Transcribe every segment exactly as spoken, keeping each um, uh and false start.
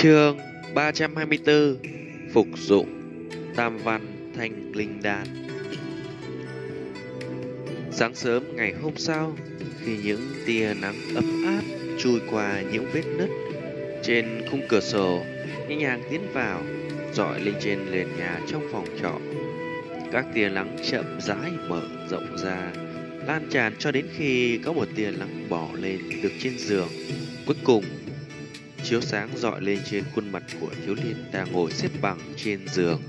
Chương ba trăm hai mươi tư. Phục dụng Tam Văn Thanh Linh Đan. Sáng sớm ngày hôm sau, khi những tia nắng ấm áp chui qua những vết nứt trên khung cửa sổ, nhẹ nhàng tiến vào, rọi lên trên nền nhà trong phòng trọ. Các tia nắng chậm rãi mở rộng ra, lan tràn cho đến khi có một tia nắng bỏ lên được trên giường. Cuối cùng chiếu sáng rọi lên trên khuôn mặt của thiếu niên đang ngồi xếp bằng trên giường.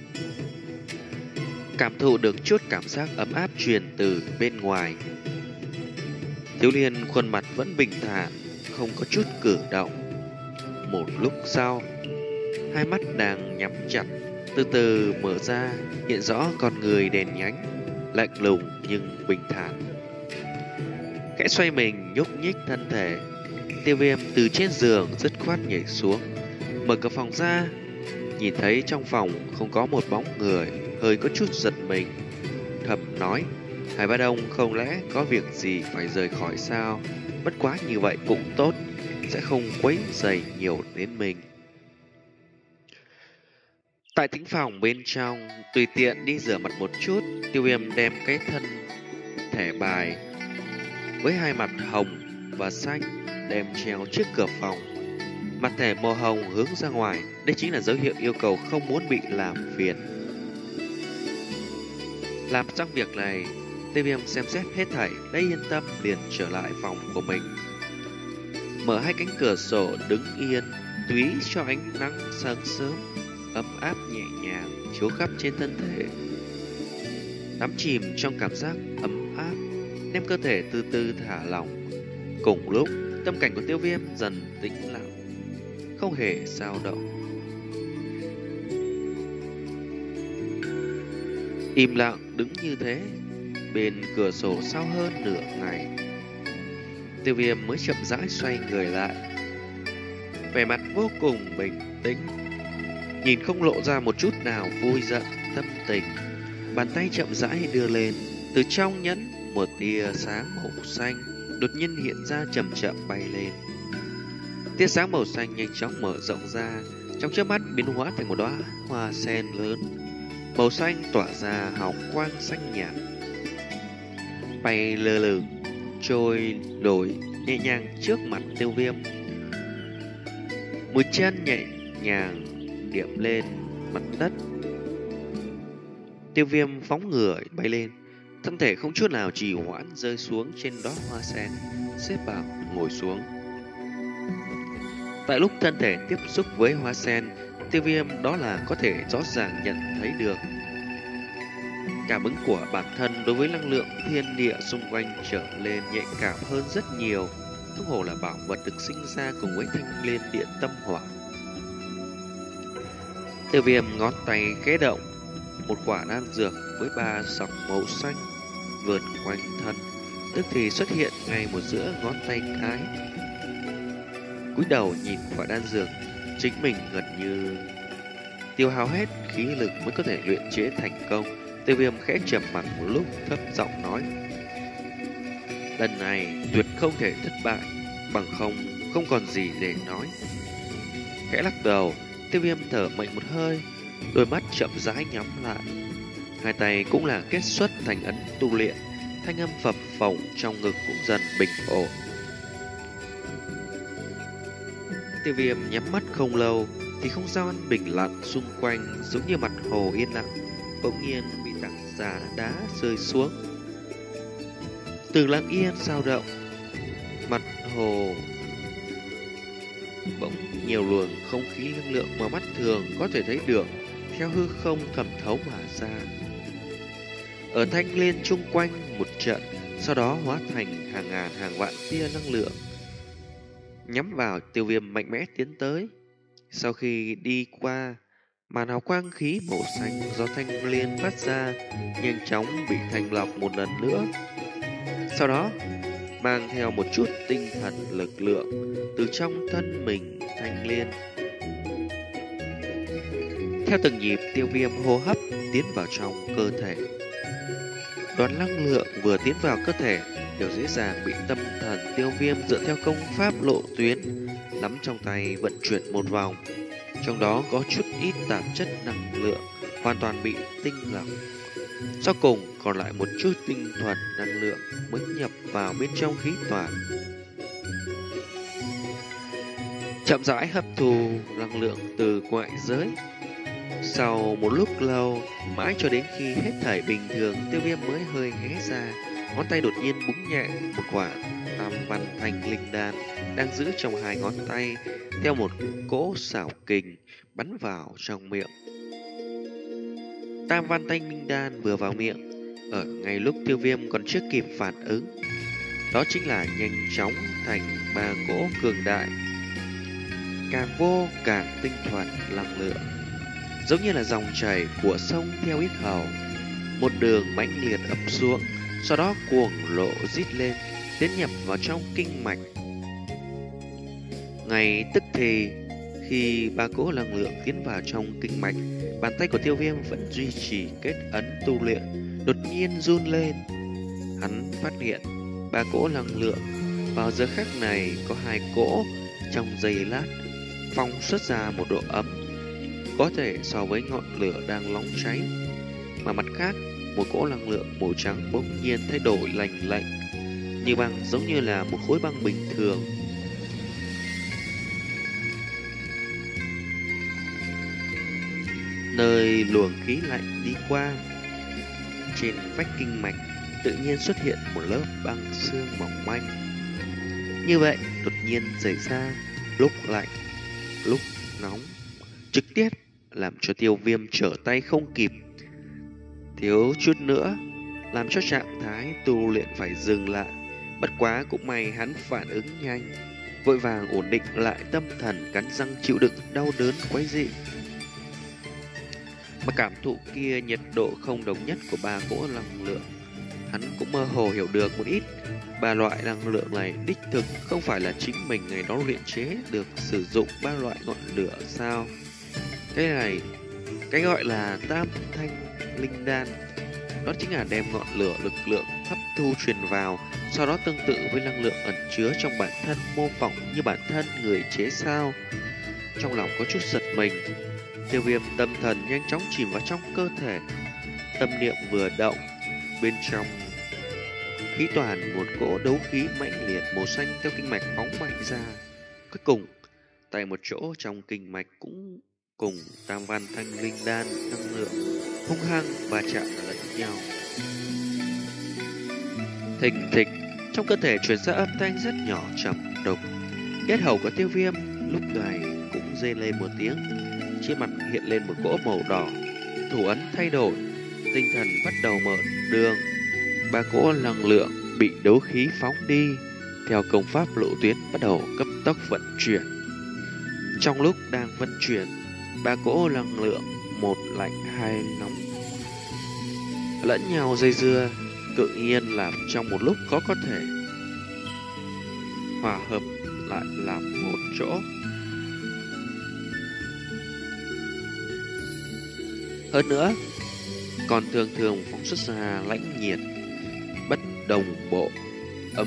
Cảm thụ được chút cảm giác ấm áp truyền từ bên ngoài. Thiếu niên khuôn mặt vẫn bình thản, không có chút cử động. Một lúc sau, hai mắt đang nhắm chặt từ từ mở ra, hiện rõ con người đèn nhánh, lạnh lùng nhưng bình thản. Khẽ xoay mình nhúc nhích thân thể, Tiêu Viêm từ trên giường dứt khoát nhảy xuống, mở cửa phòng ra, nhìn thấy trong phòng không có một bóng người, hơi có chút giật mình, thầm nói: Hải Ba Đông không lẽ có việc gì phải rời khỏi sao? Bất quá như vậy cũng tốt, sẽ không quấy rầy nhiều đến mình. Tại thính phòng bên trong, tùy tiện đi rửa mặt một chút, Tiêu Viêm đem cái thân thẻ bài với hai mặt hồng và xanh đem treo trước cửa phòng. Mặt thẻ màu hồng hướng ra ngoài, đây chính là dấu hiệu yêu cầu không muốn bị làm phiền. Làm xong việc này, Tiêu Viêm xem xét hết thảy, lấy yên tâm liền trở lại phòng của mình. Mở hai cánh cửa sổ đứng yên, tùy cho ánh nắng sáng sớm ấm áp nhẹ nhàng chiếu khắp trên thân thể. Đắm chìm trong cảm giác ấm áp, đem cơ thể từ từ thả lỏng. Cùng lúc, tâm cảnh của Tiêu Viêm dần tĩnh lặng, không hề dao động. Im lặng đứng như thế, bên cửa sổ sau hơn nửa ngày, Tiêu Viêm mới chậm rãi xoay người lại, vẻ mặt vô cùng bình tĩnh, nhìn không lộ ra một chút nào vui giận tâm tình. Bàn tay chậm rãi đưa lên, từ trong nhẫn một tia sáng màu xanh đột nhiên hiện ra, chậm chậm bay lên. Tia sáng màu xanh nhanh chóng mở rộng ra, trong chớp mắt biến hóa thành một đóa hoa sen lớn, màu xanh tỏa ra hào quang xanh nhạt, bay lơ lửng trôi nổi nhẹ nhàng trước mặt Tiêu Viêm. Mũi chân nhẹ nhàng điểm lên mặt đất. Tiêu Viêm phóng người bay lên, thân thể không chút nào trì hoãn rơi xuống trên đóa hoa sen, xếp bằng ngồi xuống. Tại lúc thân thể tiếp xúc với hoa sen, Tiêu Viêm đó là có thể rõ ràng nhận thấy được cảm ứng của bản thân đối với năng lượng thiên địa xung quanh trở lên nhạy cảm hơn rất nhiều. Thuốc hồ là bảo vật được sinh ra cùng với thanh liên điện tâm hỏa. Tiêu Viêm ngón tay khẽ động, một quả đan dược với ba sọc màu xanh vườn quanh thân, tức thì xuất hiện ngay một giữa ngón tay cái. Cúi đầu nhìn quả đan dược, chính mình gần như tiêu hao hết khí lực mới có thể luyện chế thành công. Tiêu Viêm khẽ trầm mặc một lúc, thấp giọng nói: lần này tuyệt không thể thất bại, bằng không không còn gì để nói. Khẽ lắc đầu, Tiêu Viêm thở mạnh một hơi, đôi mắt chậm rãi nhắm lại, hai tay cũng là kết xuất thành ấn tu luyện. Thanh âm phập phồng trong ngực cũng dần bình ổn. Tiêu Viêm nhắm mắt không lâu thì không gian bình lặng xung quanh giống như mặt hồ yên lặng, bỗng nhiên bị tảng đá đá rơi xuống, từ lặng yên sao động. Mặt hồ bỗng nhiều luồng không khí năng lượng mà mắt thường có thể thấy được theo hư không thẩm thấu mà ra, ở thanh liên chung quanh một trận, sau đó hóa thành hàng ngàn hàng vạn tia năng lượng nhắm vào Tiêu Viêm, mạnh mẽ tiến tới. Sau khi đi qua, màn hào quang khí màu xanh do thanh liên phát ra nhanh chóng bị thanh lọc một lần nữa, sau đó mang theo một chút tinh thần lực lượng từ trong thân mình thanh liên. Theo từng nhịp, Tiêu Viêm hô hấp tiến vào trong cơ thể. Đoàn năng lượng vừa tiến vào cơ thể đều dễ dàng bị tâm thần Tiêu Viêm dựa theo công pháp lộ tuyến nắm trong tay vận chuyển một vòng. Trong đó có chút ít tạp chất năng lượng hoàn toàn bị tinh lọc. Sau cùng còn lại một chút tinh thuần năng lượng mới nhập vào bên trong khí toàn. Chậm rãi hấp thu năng lượng từ ngoại giới. Sau một lúc lâu, mãi cho đến khi hết thảy bình thường, Tiêu Viêm mới hơi hé ra, ngón tay đột nhiên búng nhẹ một quả tam văn thanh linh đan đang giữ trong hai ngón tay, theo một cỗ xảo kình bắn vào trong miệng. Tam văn thanh linh đan vừa vào miệng, ở ngay lúc Tiêu Viêm còn chưa kịp phản ứng, đó chính là nhanh chóng thành ba cỗ cường đại, càng vô càng tinh thuần năng lượng, giống như là dòng chảy của sông theo yết hầu, một đường mãnh liệt ập xuống, sau đó cuồng lộ rít lên, tiến nhập vào trong kinh mạch. Ngay tức thì, khi ba cỗ năng lượng tiến vào trong kinh mạch, bàn tay của Tiêu Viêm vẫn duy trì kết ấn tu luyện, đột nhiên run lên. Hắn phát hiện ba cỗ năng lượng vào giờ khắc này có hai cỗ trong giây lát phóng xuất ra một độ ấm có thể so với ngọn lửa đang nóng cháy, mà mặt khác một cỗ năng lượng màu trắng bỗng nhiên thay đổi lạnh lạnh như băng, giống như là một khối băng bình thường. Nơi luồng khí lạnh đi qua, trên vách kinh mạch tự nhiên xuất hiện một lớp băng xương mỏng manh. Như vậy đột nhiên xảy ra, lúc lạnh lúc nóng, trực tiếp làm cho Tiêu Viêm trở tay không kịp, thiếu chút nữa làm cho trạng thái tu luyện phải dừng lại. Bất quá cũng may hắn phản ứng nhanh, vội vàng ổn định lại tâm thần, cắn răng chịu đựng đau đớn quái dị. Mà cảm thụ kia nhiệt độ không đồng nhất của ba cỗ năng lượng, hắn cũng mơ hồ hiểu được một ít. Ba loại năng lượng này đích thực không phải là chính mình ngày đó luyện chế được sử dụng ba loại ngọn lửa sao? Cái này, cái gọi là tam thanh linh đan, đó chính là đem ngọn lửa lực lượng hấp thu truyền vào, sau đó tương tự với năng lượng ẩn chứa trong bản thân, mô phỏng như bản thân người chế sao. Trong lòng có chút giật mình, Tiêu Viêm tâm thần nhanh chóng chìm vào trong cơ thể, tâm niệm vừa động, bên trong khí toàn một cỗ đấu khí mãnh liệt màu xanh theo kinh mạch phóng mạnh ra. Cuối cùng, tại một chỗ trong kinh mạch cũng cùng tam văn thanh linh đan năng lượng hung hăng và chạm lẫn nhau. Thình thịch, trong cơ thể truyền ra âm thanh rất nhỏ trầm đục. Yết hầu của Tiêu Viêm lúc này cũng rên lên một tiếng, trên mặt hiện lên một cỗ màu đỏ, thủ ấn thay đổi, tinh thần bắt đầu mở đường. Ba cỗ năng lượng bị đấu khí phóng đi, theo công pháp lộ tuyến bắt đầu cấp tốc vận chuyển. Trong lúc đang vận chuyển, ba cỗ năng lượng một lạnh hai nóng lẫn nhau dây dưa, tự nhiên làm trong một lúc khó có thể hòa hợp lại làm một chỗ. Hơn nữa, còn thường thường phóng xuất ra lãnh nhiệt bất đồng bộ, ấm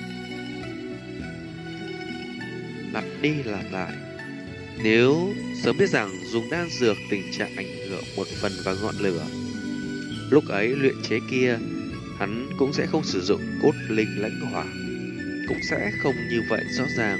lặp đi lặp lại. Nếu sớm biết rằng dùng đan dược tình trạng ảnh hưởng một phần vào ngọn lửa, lúc ấy luyện chế kia hắn cũng sẽ không sử dụng cốt linh lãnh hỏa, cũng sẽ không như vậy rõ ràng.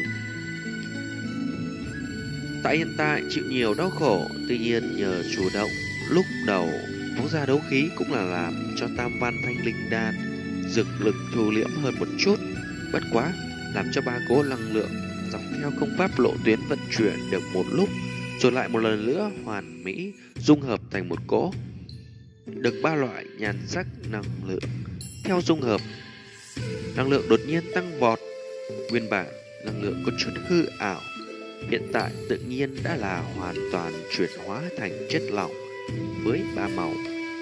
Tại hiện tại chịu nhiều đau khổ, tuy nhiên nhờ chủ động lúc đầu phóng ra đấu khí cũng là làm cho tam văn thanh linh đan dược lực thu liễm hơn một chút. Bất quá làm cho ba cỗ năng lượng dọc theo công pháp lộ tuyến vận chuyển được một lúc, rồi lại một lần nữa hoàn mỹ dung hợp thành một cỗ, được ba loại nhan sắc năng lượng. Theo dung hợp, năng lượng đột nhiên tăng vọt, nguyên bản năng lượng có chút hư ảo, hiện tại tự nhiên đã là hoàn toàn chuyển hóa thành chất lỏng với ba màu.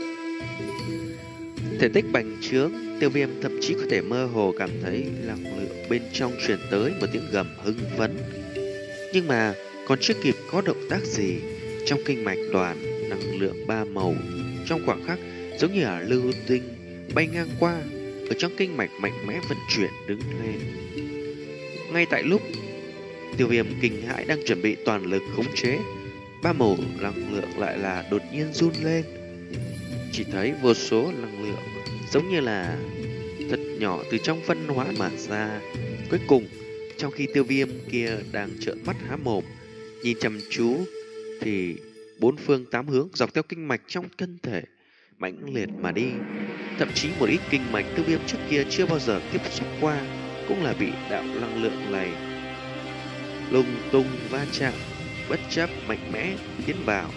Thể tích bành trướng, Tiêu Viêm thậm chí có thể mơ hồ cảm thấy năng lượng bên trong truyền tới một tiếng gầm hưng phấn. Nhưng mà còn chưa kịp có động tác gì, trong kinh mạch đoàn năng lượng ba màu trong khoảng khắc giống như là lưu tinh bay ngang qua, ở trong kinh mạch mạnh mẽ vận chuyển đứng lên. Ngay tại lúc Tiêu Viêm kinh hãi đang chuẩn bị toàn lực khống chế, ba màu năng lượng lại là đột nhiên run lên. Chỉ thấy vô số năng lượng giống như là thật nhỏ từ trong phân hóa mà ra. Cuối cùng, trong khi Tiêu Viêm kia đang trợn mắt há mồm nhìn chăm chú, thì bốn phương tám hướng dọc theo kinh mạch trong thân thể mãnh liệt mà đi. Thậm chí một ít kinh mạch Tiêu Viêm trước kia chưa bao giờ tiếp xúc qua cũng là bị đạo năng lượng này lung tung va chạm, bất chấp mạnh mẽ tiến vào.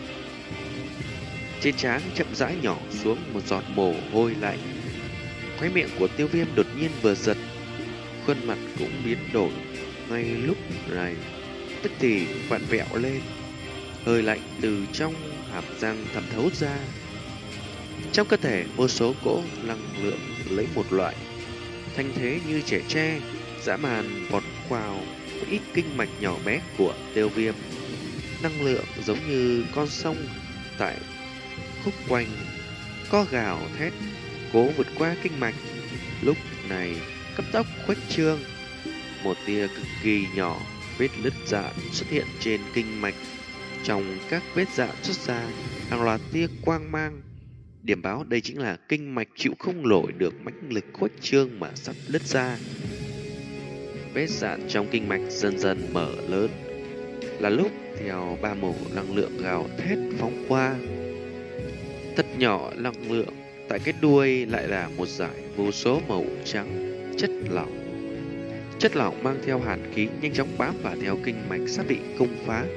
Trên trán chậm rãi nhỏ xuống một giọt mồ hôi lạnh. Khóe miệng của Tiêu Viêm đột nhiên vừa giật, khuôn mặt cũng biến đổi. Ngay lúc này, tức thì vặn vẹo lên, hơi lạnh từ trong hàm răng thẩm thấu ra. Trong cơ thể vô số cỗ năng lượng lấy một loại thanh thế như trẻ tre dã man vọt vào một ít kinh mạch nhỏ bé của Tiêu Viêm. Năng lượng giống như con sông tại khúc quanh có gào thét cố vượt qua kinh mạch. Lúc này cấp tốc khuếch trương, một tia cực kỳ nhỏ vết nứt dạn xuất hiện trên kinh mạch. Trong các vết dạn xuất ra hàng loạt tia quang mang, điểm báo đây chính là kinh mạch chịu không nổi được mãnh lực khuếch trương mà sắp nứt ra. Vết dạn trong kinh mạch dần dần mở lớn, là lúc theo ba màu năng lượng gào thét phóng qua. Thật nhỏ năng lượng, tại cái đuôi lại là một dải vô số màu trắng chất lỏng. Chất lỏng mang theo hàn khí nhanh chóng bám vào theo kinh mạch sắp bị công phá,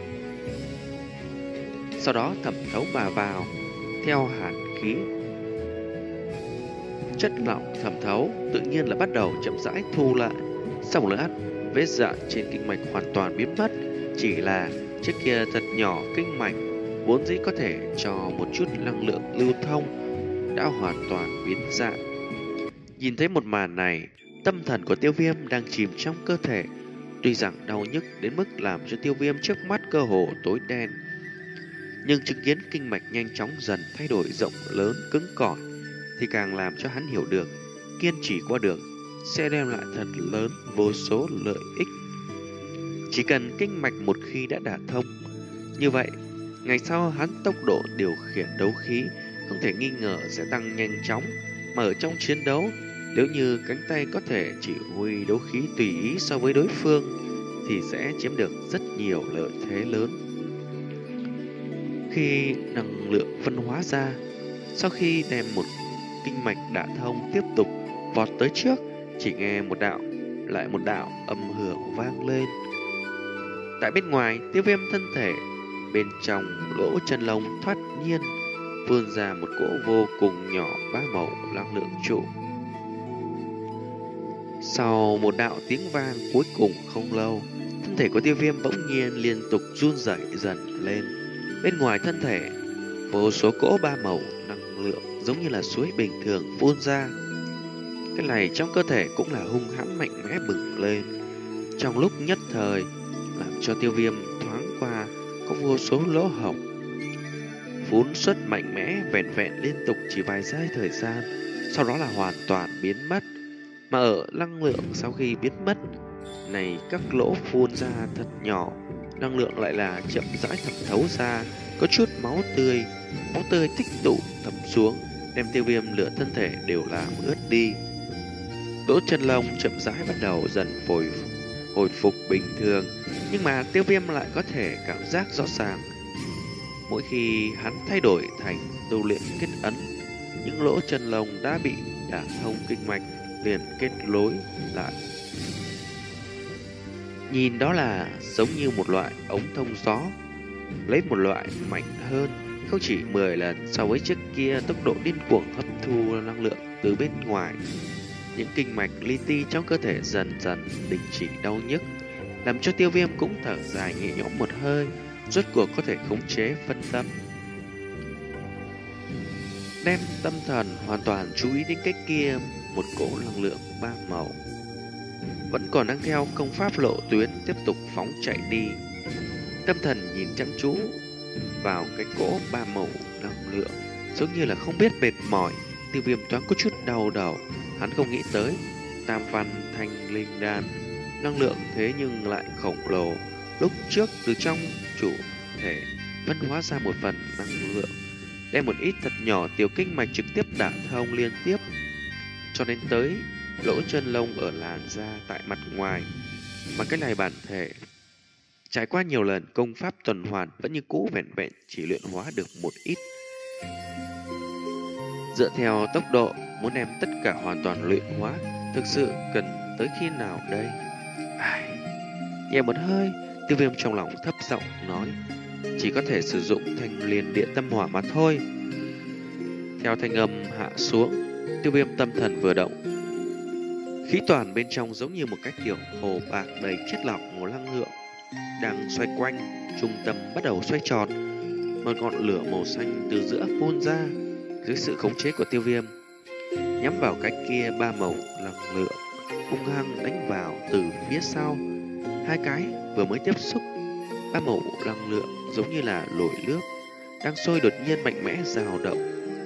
sau đó thẩm thấu mà vào theo hàn khí. Chất lỏng thẩm thấu tự nhiên là bắt đầu chậm rãi thu lại. Sau một lát, vết dạn trên kinh mạch hoàn toàn biến mất, chỉ là trước kia thật nhỏ kinh mạch vốn dĩ có thể cho một chút năng lượng lưu thông đã hoàn toàn biến dạng. Nhìn thấy một màn này, tâm thần của Tiêu Viêm đang chìm trong cơ thể. Tuy rằng đau nhức đến mức làm cho Tiêu Viêm trước mắt cơ hồ tối đen, nhưng chứng kiến kinh mạch nhanh chóng dần thay đổi rộng lớn cứng cỏi thì càng làm cho hắn hiểu được kiên trì qua đường sẽ đem lại thật lớn vô số lợi ích. Chỉ cần kinh mạch một khi đã đả thông, như vậy ngày sau hắn tốc độ điều khiển đấu khí không thể nghi ngờ sẽ tăng nhanh chóng. Mà ở trong chiến đấu, nếu như cánh tay có thể chỉ huy đấu khí tùy ý so với đối phương thì sẽ chiếm được rất nhiều lợi thế lớn. Khi năng lượng phân hóa ra, sau khi đem một kinh mạch đả thông tiếp tục vọt tới trước, chỉ nghe một đạo lại một đạo âm hưởng vang lên. Tại bên ngoài, Tiêu Viêm thân thể bên trong lỗ chân lông thoát nhiên vươn ra một cỗ vô cùng nhỏ ba màu năng lượng trụ. Sau một đạo tiếng vang cuối cùng không lâu, thân thể của Tiêu Viêm bỗng nhiên liên tục run rẩy dần lên. Bên ngoài thân thể, vô số cỗ ba màu năng lượng giống như là suối bình thường phun ra. Cái này trong cơ thể cũng là hung hãn mạnh mẽ bừng lên. Trong lúc nhất thời, làm cho Tiêu Viêm thoáng qua có vô số lỗ hổng phun xuất mạnh mẽ, vẹn vẹn liên tục chỉ vài giây thời gian, sau đó là hoàn toàn biến mất. Mà ở năng lượng sau khi biến mất này, các lỗ phun ra thật nhỏ, năng lượng lại là chậm rãi thẩm thấu ra, có chút máu tươi, máu tươi tích tụ thẩm xuống, đem Tiêu Viêm lửa thân thể đều làm ướt đi. Lỗ chân lông chậm rãi bắt đầu dần hồi hồi phục bình thường, nhưng mà Tiêu Viêm lại có thể cảm giác rõ ràng mỗi khi hắn thay đổi thành tu luyện kết ấn, những lỗ chân lông đã bị đả thông kinh mạch liền kết nối lại. Nhìn đó là giống như một loại ống thông gió, lấy một loại mạnh hơn, không chỉ mười lần so với trước kia, tốc độ điên cuồng hấp thu năng lượng từ bên ngoài. Những kinh mạch li ti trong cơ thể dần dần đình chỉ đau nhức, làm cho Tiêu Viêm cũng thở dài nhẹ nhõm một hơi, rốt cuộc có thể khống chế phân tâm. Đem tâm thần hoàn toàn chú ý đến cái kia, một cỗ năng lượng ba màu vẫn còn đang theo công pháp lộ tuyến tiếp tục phóng chạy đi. Tâm thần nhìn chăm chú vào cái cỗ ba màu năng lượng, giống như là không biết mệt mỏi. Tiêu Viêm thoáng có chút đau đầu, Hắn không nghĩ tới Tam Văn Thanh Linh Đan năng lượng thế nhưng lại khổng lồ. Lúc trước từ trong chủ thể phân hóa ra một phần năng lượng, đem một ít thật nhỏ tiểu kinh mạch trực tiếp đả thông liên tiếp, cho đến tới lỗ chân lông ở làn da tại mặt ngoài. Mà cái này bản thể trải qua nhiều lần công pháp tuần hoàn vẫn như cũ vẹn vẹn chỉ luyện hóa được một ít. Dựa theo tốc độ muốn đem tất cả hoàn toàn luyện hóa, thực sự cần tới khi nào đây? Ai... Nhẹ một hơi, Tiêu Viêm trong lòng thấp giọng nói, chỉ có thể sử dụng Thanh Liên Địa Tâm Hỏa mà thôi. Theo thanh âm hạ xuống, Tiêu Viêm tâm thần vừa động, khí toàn bên trong giống như một cái tiểu hồ bạc đầy chất lỏng màu năng lượng đang xoay quanh, trung tâm bắt đầu xoay tròn, một ngọn lửa màu xanh từ giữa phun ra. Dưới sự khống chế của Tiêu Viêm, nhắm vào cái kia ba màu năng lượng hung hăng đánh vào từ phía sau. Hai cái vừa mới tiếp xúc, ba màu năng lượng giống như là nồi nước đang sôi đột nhiên mạnh mẽ dao động.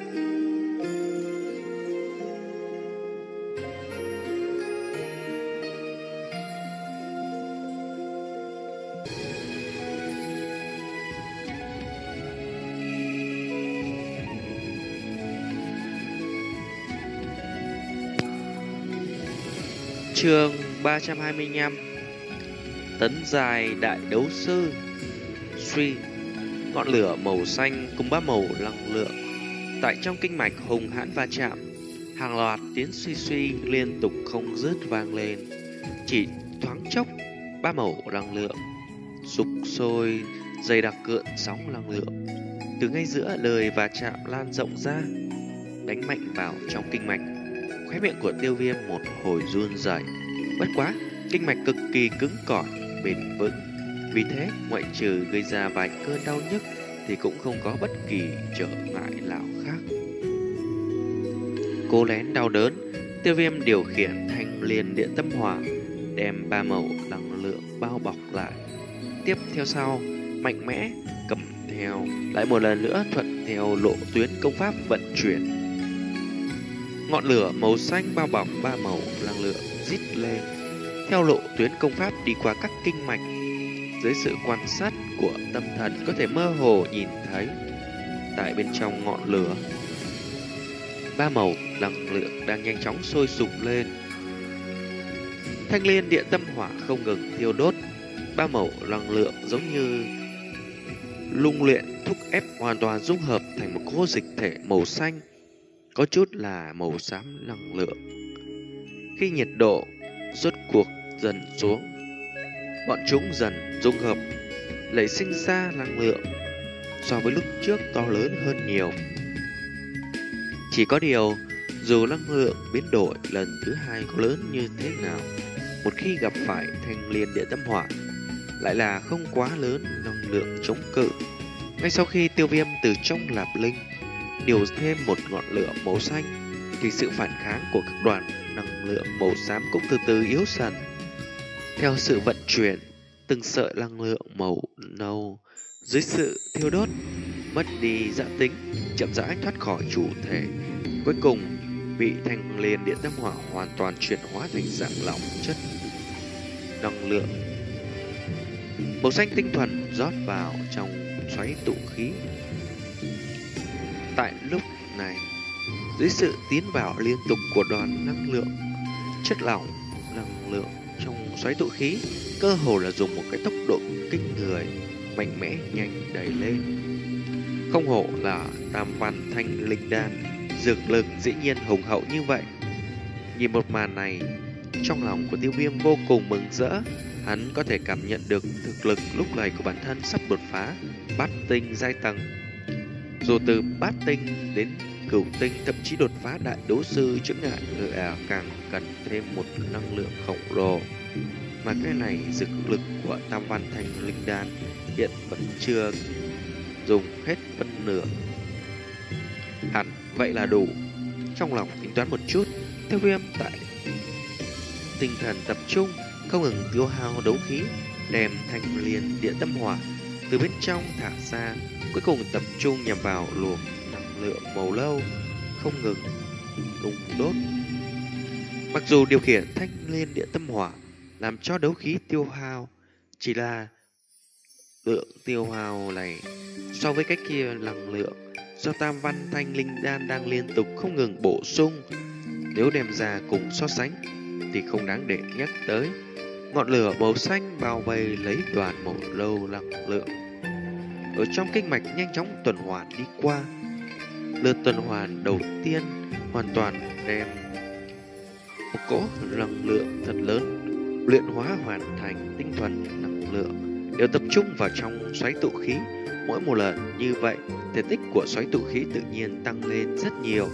Chương ba trăm hai mươi lăm. Tấn dài đại đấu sư. Suy, ngọn lửa màu xanh cùng ba màu năng lượng tại trong kinh mạch hùng hãn va chạm, hàng loạt tiếng suy suy liên tục không dứt vang lên. Chỉ thoáng chốc, ba màu năng lượng sục sôi dày đặc cượn sóng năng lượng từ ngay giữa lời va chạm lan rộng ra, đánh mạnh vào trong kinh mạch. Khóe miệng của Tiêu Viêm một hồi run rẩy. Bất quá, kinh mạch cực kỳ cứng cỏi, bền vững, vì thế ngoại trừ gây ra vài cơn đau nhức thì cũng không có bất kỳ trở ngại nào khác. Cố nén đau đớn, Tiêu Viêm điều khiển Thanh Liên Địa Tâm Hỏa, đem ba màu năng lượng bao bọc lại. Tiếp theo sau, mạnh mẽ cầm theo, lại một lần nữa thuận theo lộ tuyến công pháp vận chuyển. Ngọn lửa màu xanh bao bọc ba màu năng lượng rít lên, theo lộ tuyến công pháp đi qua các kinh mạch. Dưới sự quan sát của tâm thần có thể mơ hồ nhìn thấy, tại bên trong ngọn lửa, ba màu năng lượng đang nhanh chóng sôi sục lên. Thanh Liên Địa Tâm Hỏa không ngừng thiêu đốt, ba màu năng lượng giống như lung luyện thúc ép hoàn toàn dung hợp thành một cỗ dịch thể màu xanh, có chút là màu xám năng lượng. Khi nhiệt độ rốt cuộc dần xuống, bọn chúng dần dung hợp, lấy sinh ra năng lượng so với lúc trước to lớn hơn nhiều. Chỉ có điều, dù năng lượng biến đổi lần thứ hai có lớn như thế nào, một khi gặp phải Thanh Liên Địa Tâm Hỏa lại là không quá lớn năng lượng chống cự. Ngay sau khi Tiêu Viêm từ trong Lạp Linh điều thêm một ngọn lửa màu xanh, thì sự phản kháng của các đoàn năng lượng màu xám cũng từ từ yếu dần. Theo sự vận chuyển, từng sợi năng lượng màu nâu dưới sự thiêu đốt mất đi dã tính, chậm rãi thoát khỏi chủ thể, cuối cùng bị Thanh Liên Địa Tâm Hỏa hoàn toàn chuyển hóa thành dạng lỏng chất năng lượng màu xanh tinh thuần rót vào trong xoáy tụ khí. Tại lúc này, dưới sự tiến vào liên tục của đoàn năng lượng, chất lỏng năng lượng trong xoáy tụ khí cơ hồ là dùng một cái tốc độ kinh người, mạnh mẽ nhanh đẩy lên. Không hổ là Tam Văn Thanh Linh Đan, dược lực dĩ nhiên hùng hậu như vậy. Nhìn một màn này, trong lòng của Tiêu Viêm vô cùng mừng rỡ. Hắn có thể cảm nhận được thực lực lúc này của bản thân sắp đột phá bát tinh giai tầng. Dù từ bát tinh đến cửu tinh, thậm chí đột phá đại đấu sư chững ngại người à càng cần thêm một năng lượng khổng lồ. Mà cái này dược lực của Tam Văn Thanh Linh Đan hiện vẫn chưa dùng hết phân nửa. Hẳn vậy là đủ. Trong lòng tính toán một chút, Tiêu Viêm tại tinh thần tập trung, không ngừng tiêu hao đấu khí, đem Thanh Liên Địa Tâm Hỏa từ bên trong thả ra, cuối cùng tập trung nhằm vào luồng năng lượng màu lâu không ngừng đung đốt. Mặc dù điều khiển thanh liên địa tâm hỏa làm cho đấu khí tiêu hao, chỉ là lượng tiêu hao này so với cái kia năng lượng do tam văn thanh linh đan đang liên tục không ngừng bổ sung, nếu đem ra cùng so sánh thì không đáng để nhắc tới. Ngọn lửa màu xanh bao vây lấy đoàn màu lâu năng lượng ở trong kinh mạch nhanh chóng tuần hoàn đi qua. Lượt tuần hoàn đầu tiên hoàn toàn đem một cỗ năng lượng thật lớn luyện hóa hoàn thành tinh thuần năng lượng đều tập trung vào trong xoáy tụ khí. Mỗi một lần như vậy, thể tích của xoáy tụ khí tự nhiên tăng lên rất nhiều.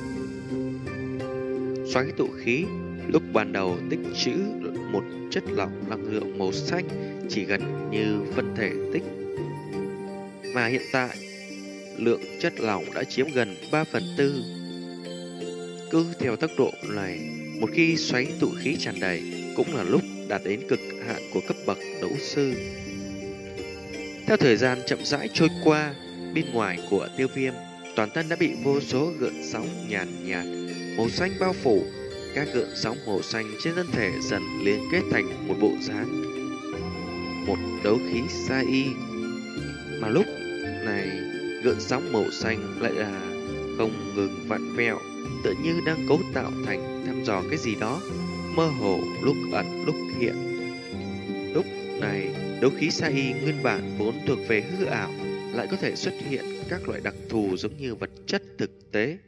Xoáy tụ khí lúc ban đầu tích trữ một chất lỏng năng lượng màu xanh chỉ gần như phân thể tích, mà hiện tại lượng chất lỏng đã chiếm gần ba phần tư. Cứ theo tốc độ này, một khi xoáy tụ khí tràn đầy cũng là lúc đạt đến cực hạn của cấp bậc đấu sư. Theo thời gian chậm rãi trôi qua, bên ngoài của Tiêu Viêm, toàn thân đã bị vô số gợn sóng nhàn nhạt màu xanh bao phủ. Các gợn sóng màu xanh trên thân thể dần liên kết thành một bộ dáng, một đấu khí sa y. Mà lúc này, gợn sóng màu xanh lại là không ngừng vặn vẹo, tựa như đang cấu tạo thành thăm dò cái gì đó, mơ hồ lúc ẩn lúc hiện. Lúc này, đấu khí sa y nguyên bản vốn thuộc về hư ảo lại có thể xuất hiện các loại đặc thù giống như vật chất thực tế.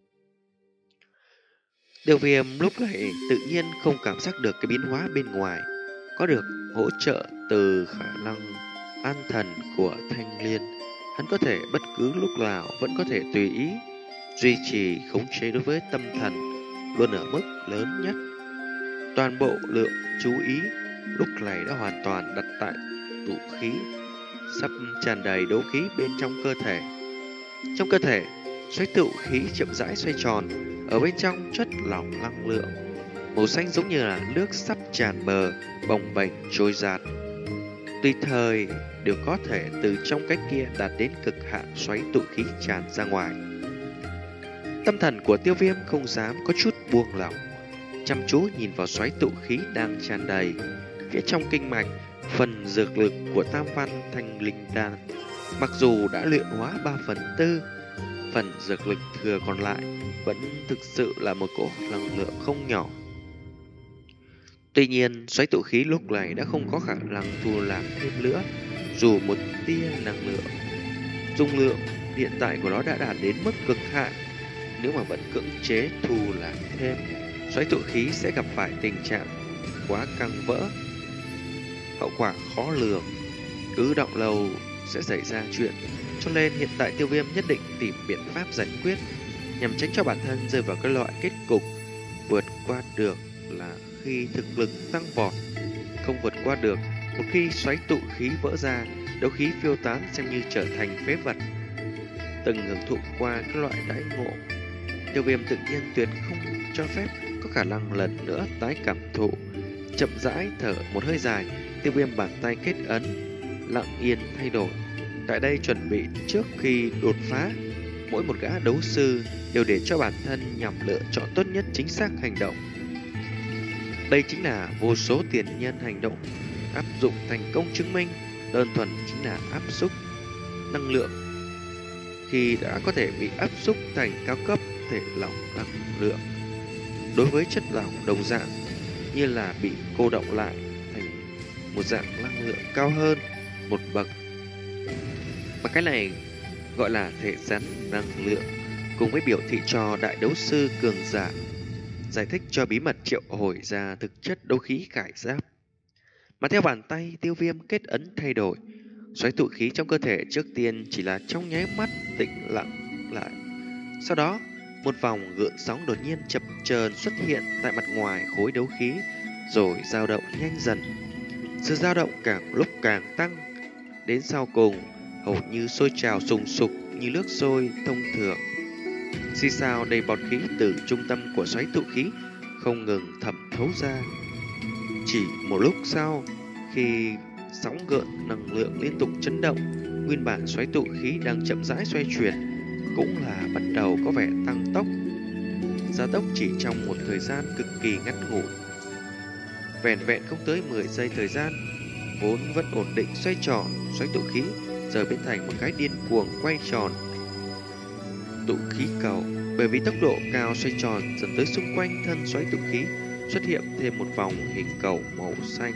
Tiêu Viêm lúc này tự nhiên không cảm giác được cái biến hóa bên ngoài, có được hỗ trợ từ khả năng an thần của thanh liên, hắn có thể bất cứ lúc nào vẫn có thể tùy ý duy trì khống chế đối với tâm thần luôn ở mức lớn nhất. Toàn bộ lượng chú ý lúc này đã hoàn toàn đặt tại tụ khí, sắp tràn đầy đấu khí bên trong cơ thể. Trong cơ thể, xoáy tụ khí chậm rãi xoay tròn, ở bên trong chất lỏng năng lượng màu xanh giống như là nước sắp tràn bờ, bồng bềnh trôi dạt. Tùy thời đều có thể từ trong cái kia đạt đến cực hạn xoáy tụ khí tràn ra ngoài. Tâm thần của Tiêu Viêm không dám có chút buông lỏng, chăm chú nhìn vào xoáy tụ khí đang tràn đầy. Phía trong kinh mạch, phần dược lực của tam văn thanh linh đan mặc dù đã luyện hóa ba phần tư, phần dược lực thừa còn lại vẫn thực sự là một cỗ năng lượng không nhỏ. Tuy nhiên, xoáy tụ khí lúc này đã không có khả năng thu làm thêm nữa, dù một tia năng lượng. Dung lượng hiện tại của nó đã đạt đến mức cực hạn, nếu mà vẫn cưỡng chế thu làm thêm, xoáy tụ khí sẽ gặp phải tình trạng quá căng vỡ, hậu quả khó lường, cứ động lâu sẽ xảy ra chuyện. Cho nên hiện tại Tiêu Viêm nhất định tìm biện pháp giải quyết, nhằm tránh cho bản thân rơi vào cái loại kết cục vượt qua được là khi thực lực tăng vọt, không vượt qua được một khi xoáy tụ khí vỡ ra, đấu khí phiêu tán xem như trở thành phế vật. Từng hưởng thụ qua các loại đãi ngộ, Tiêu Viêm tự nhiên tuyệt không cho phép có khả năng lần nữa tái cảm thụ. Chậm rãi thở một hơi dài, Tiêu Viêm bàn tay kết ấn, lặng yên thay đổi. Tại đây chuẩn bị trước khi đột phá, mỗi một gã đấu sư đều để cho bản thân nhằm lựa chọn tốt nhất chính xác hành động. Đây chính là vô số tiền nhân hành động áp dụng thành công chứng minh, đơn thuần chính là áp xúc năng lượng. Khi đã có thể bị áp xúc thành cao cấp thể lỏng năng lượng, đối với chất lỏng đồng dạng như là bị cô đọng lại thành một dạng năng lượng cao hơn một bậc. Và cái này gọi là thể rắn năng lượng, cùng với biểu thị cho đại đấu sư cường giả, giải thích cho bí mật triệu hồi ra thực chất đấu khí khải giáp. Mà theo bàn tay Tiêu Viêm kết ấn thay đổi, xoáy tụ khí trong cơ thể trước tiên chỉ là trong nháy mắt tĩnh lặng lại. Sau đó, một vòng gợn sóng đột nhiên chập chờn xuất hiện tại mặt ngoài khối đấu khí, rồi dao động nhanh dần. Sự dao động càng lúc càng tăng, đến sau cùng hầu như sôi trào sùng sục như nước sôi thông thường. Xì xào đầy bọt khí từ trung tâm của xoáy tụ khí không ngừng thẩm thấu ra. Chỉ một lúc sau, khi sóng gợn năng lượng liên tục chấn động, nguyên bản xoáy tụ khí đang chậm rãi xoay chuyển cũng là bắt đầu có vẻ tăng tốc. gia tốc chỉ trong một thời gian cực kỳ ngắn ngủi. Vẹn vẹn không tới mười giây thời gian, vốn vẫn ổn định xoay tròn, xoáy tụ khí giờ biến thành một cái điên cuồng quay tròn tụ khí cầu. Bởi vì tốc độ cao xoay tròn dần tới xung quanh thân xoáy tụ khí xuất hiện thêm một vòng hình cầu màu xanh.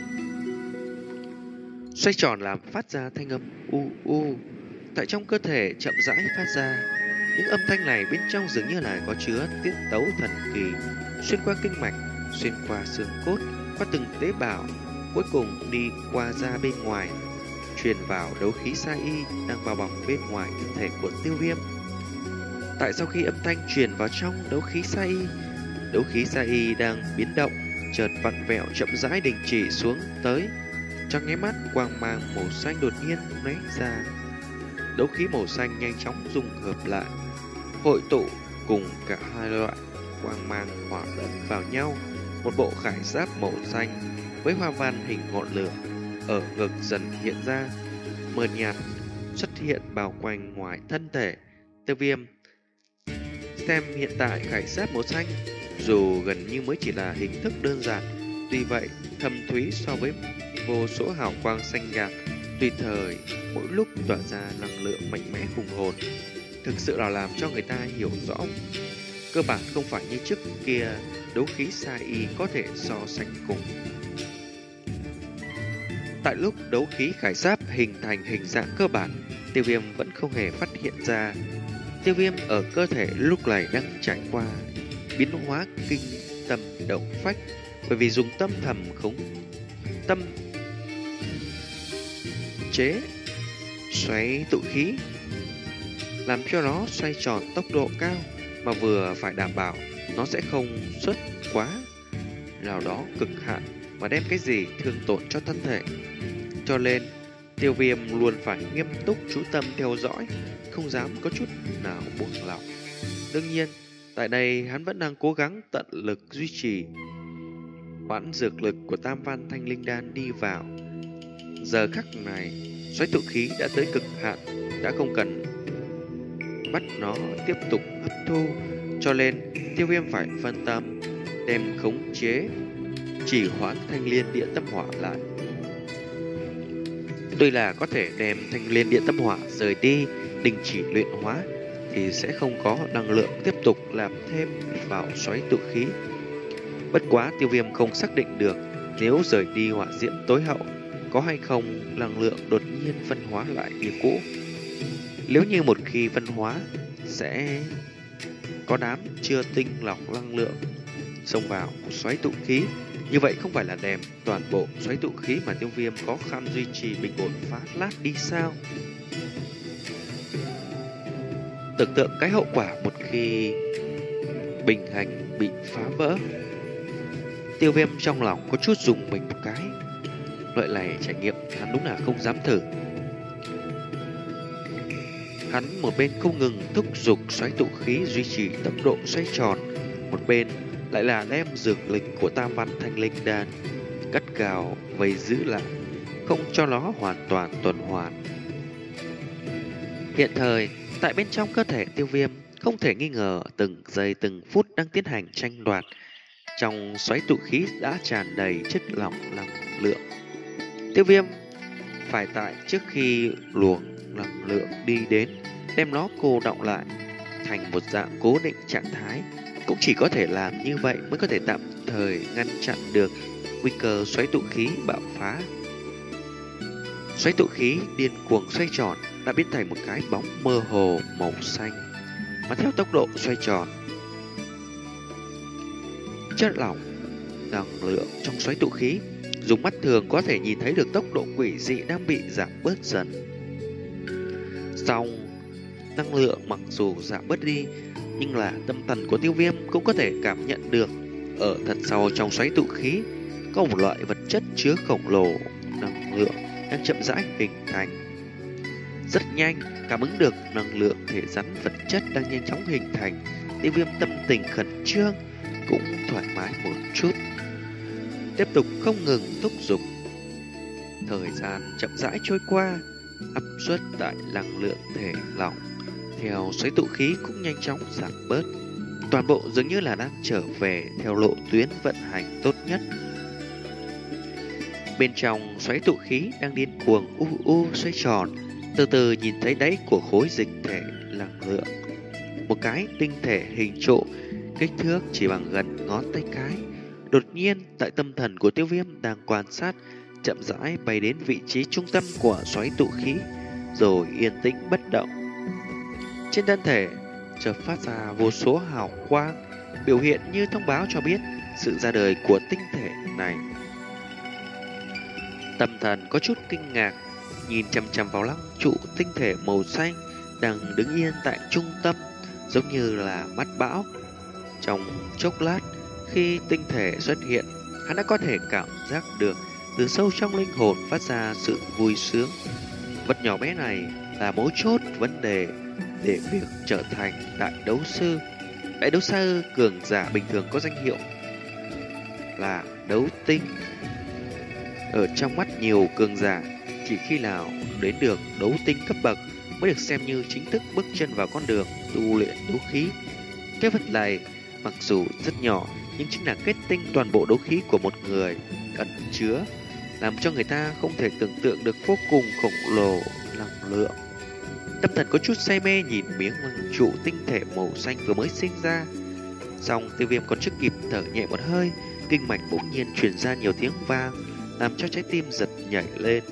Xoay tròn làm phát ra thanh âm u u tại trong cơ thể chậm rãi phát ra. Những âm thanh này bên trong dường như là có chứa tiết tấu thần kỳ, xuyên qua kinh mạch, xuyên qua xương cốt, qua từng tế bào, cuối cùng đi qua da bên ngoài, truyền vào đấu khí sa y đang bao bọc bên ngoài thân thể của Tiêu Viêm. Tại sau khi âm thanh truyền vào trong đấu khí sa y, đấu khí sa y đang biến động, chợt vặn vẹo chậm rãi đình chỉ xuống tới. Trong nháy mắt, quang mang màu xanh đột nhiên lóe ra. Đấu khí màu xanh nhanh chóng dung hợp lại, hội tụ cùng cả hai loại quang mang hòa lẫn vào nhau. Một bộ khải giáp màu xanh với hoa văn hình ngọn lửa ở ngực dần hiện ra, mờ nhạt xuất hiện bao quanh ngoài thân thể Tiêu Viêm. Xem hiện tại khải giáp màu xanh dù gần như mới chỉ là hình thức đơn giản, tuy vậy thâm thúy so với vô số hào quang xanh nhạt, tùy thời mỗi lúc tỏa ra năng lượng mạnh mẽ hùng hồn, thực sự là làm cho người ta hiểu rõ. Cơ bản không phải như trước kia đấu khí sa y có thể so sánh cùng. Tại lúc đấu khí khải giáp hình thành hình dạng cơ bản, Tiêu Viêm vẫn không hề phát hiện ra. Tiêu Viêm ở cơ thể lúc này đang trải qua biến hóa kinh tâm động phách, bởi vì dùng tâm thầm khống tâm chế xoáy tụ khí, làm cho nó xoay tròn tốc độ cao, mà vừa phải đảm bảo nó sẽ không xuất quá nào đó cực hạn mà đem cái gì thương tổn cho thân thể. Cho nên Tiêu Viêm luôn phải nghiêm túc chú tâm theo dõi, không dám có chút nào buông lỏng. Đương nhiên, tại đây hắn vẫn đang cố gắng tận lực duy trì hoãn dược lực của Tam Văn Thanh Linh Đan đi vào. Giờ khắc này, xoáy tụ khí đã tới cực hạn, đã không cần bắt nó tiếp tục hấp thu, cho nên Tiêu Viêm phải phân tâm đem khống chế chỉ hoãn Thanh Liên Địa Tâm Hỏa lại. Tuy là có thể đem Thanh Liên Địa Tâm Hỏa rời đi, đình chỉ luyện hóa, thì sẽ không có năng lượng tiếp tục làm thêm vào xoáy tụ khí. Bất quá Tiêu Viêm không xác định được nếu rời đi hỏa diễm tối hậu có hay không năng lượng đột nhiên phân hóa lại như cũ. Nếu như một khi phân hóa sẽ có đám chưa tinh lọc năng lượng xông vào xoáy tụ khí, như vậy không phải là đem toàn bộ xoáy tụ khí mà Tiêu Viêm khó khăn duy trì bình ổn phá lát đi sao? Tưởng tượng cái hậu quả một khi bình hành bị phá vỡ, Tiêu Viêm trong lòng có chút dùng mình một cái. Loại này trải nghiệm hắn đúng là không dám thử. Hắn một bên không ngừng thúc giục xoáy tụ khí duy trì tốc độ xoay tròn, một bên lại là đem dược lực của Tam Văn Thanh Linh Đan cắt gào vây giữ lại, không cho nó hoàn toàn tuần hoàn. Hiện thời, tại bên trong cơ thể Tiêu Viêm không thể nghi ngờ từng giây từng phút đang tiến hành tranh đoạt. Trong xoáy tụ khí đã tràn đầy chất lỏng năng lượng. Tiêu Viêm phải tại trước khi luồng năng lượng đi đến, đem nó cô đọng lại thành một dạng cố định trạng thái. Cũng chỉ có thể làm như vậy mới có thể tạm thời ngăn chặn được nguy cơ xoáy tụ khí bạo phá. Xoáy tụ khí điên cuồng xoay tròn đã biến thành một cái bóng mơ hồ màu xanh, mà theo tốc độ xoay tròn, chất lỏng năng lượng trong xoáy tụ khí dùng mắt thường có thể nhìn thấy được tốc độ quỷ dị đang bị giảm bớt dần. Song năng lượng mặc dù giảm bớt đi, nhưng là tâm thần của Tiêu Viêm cũng có thể cảm nhận được ở thật sâu trong xoáy tụ khí có một loại vật chất chứa khổng lồ năng lượng đang chậm rãi hình thành. Rất nhanh cảm ứng được năng lượng thể rắn vật chất đang nhanh chóng hình thành, Tiêu Viêm tâm tình khẩn trương cũng thoải mái một chút, tiếp tục không ngừng thúc giục. Thời gian chậm rãi trôi qua, áp suất tại năng lượng thể lỏng theo xoáy tụ khí cũng nhanh chóng giảm bớt. Toàn bộ dường như là đang trở về theo lộ tuyến vận hành tốt nhất. Bên trong xoáy tụ khí đang điên cuồng u u xoay tròn, từ từ nhìn thấy đáy của khối dịch thể năng lượng. Một cái tinh thể hình trụ, kích thước chỉ bằng gần ngón tay cái. Đột nhiên, tại tâm thần của Tiêu Viêm đang quan sát, chậm rãi bay đến vị trí trung tâm của xoáy tụ khí, rồi yên tĩnh bất động. Trên thân thể chợt phát ra vô số hào quang, biểu hiện như thông báo cho biết sự ra đời của tinh thể này. Tâm thần có chút kinh ngạc, nhìn chằm chằm vào lăng trụ tinh thể màu xanh đang đứng yên tại trung tâm, giống như là mắt bão. Trong chốc lát, khi tinh thể xuất hiện, hắn đã có thể cảm giác được từ sâu trong linh hồn phát ra sự vui sướng. Vật nhỏ bé này là mấu chốt vấn đề để việc trở thành đại đấu sư. Đại đấu sư cường giả bình thường có danh hiệu là đấu tinh. Ở trong mắt nhiều cường giả, chỉ khi nào đến được đấu tinh cấp bậc mới được xem như chính thức bước chân vào con đường tu luyện đấu khí. Cái vật này mặc dù rất nhỏ, nhưng chính là kết tinh toàn bộ đấu khí của một người, ẩn chứa làm cho người ta không thể tưởng tượng được vô cùng khổng lồ năng lượng. Tâm thần có chút say mê nhìn miếng lăng trụ tinh thể màu xanh vừa mới sinh ra. Xong Tiêu Viêm còn chưa kịp thở nhẹ một hơi, kinh mạch bỗng nhiên truyền ra nhiều tiếng vang, làm cho trái tim giật nhảy lên.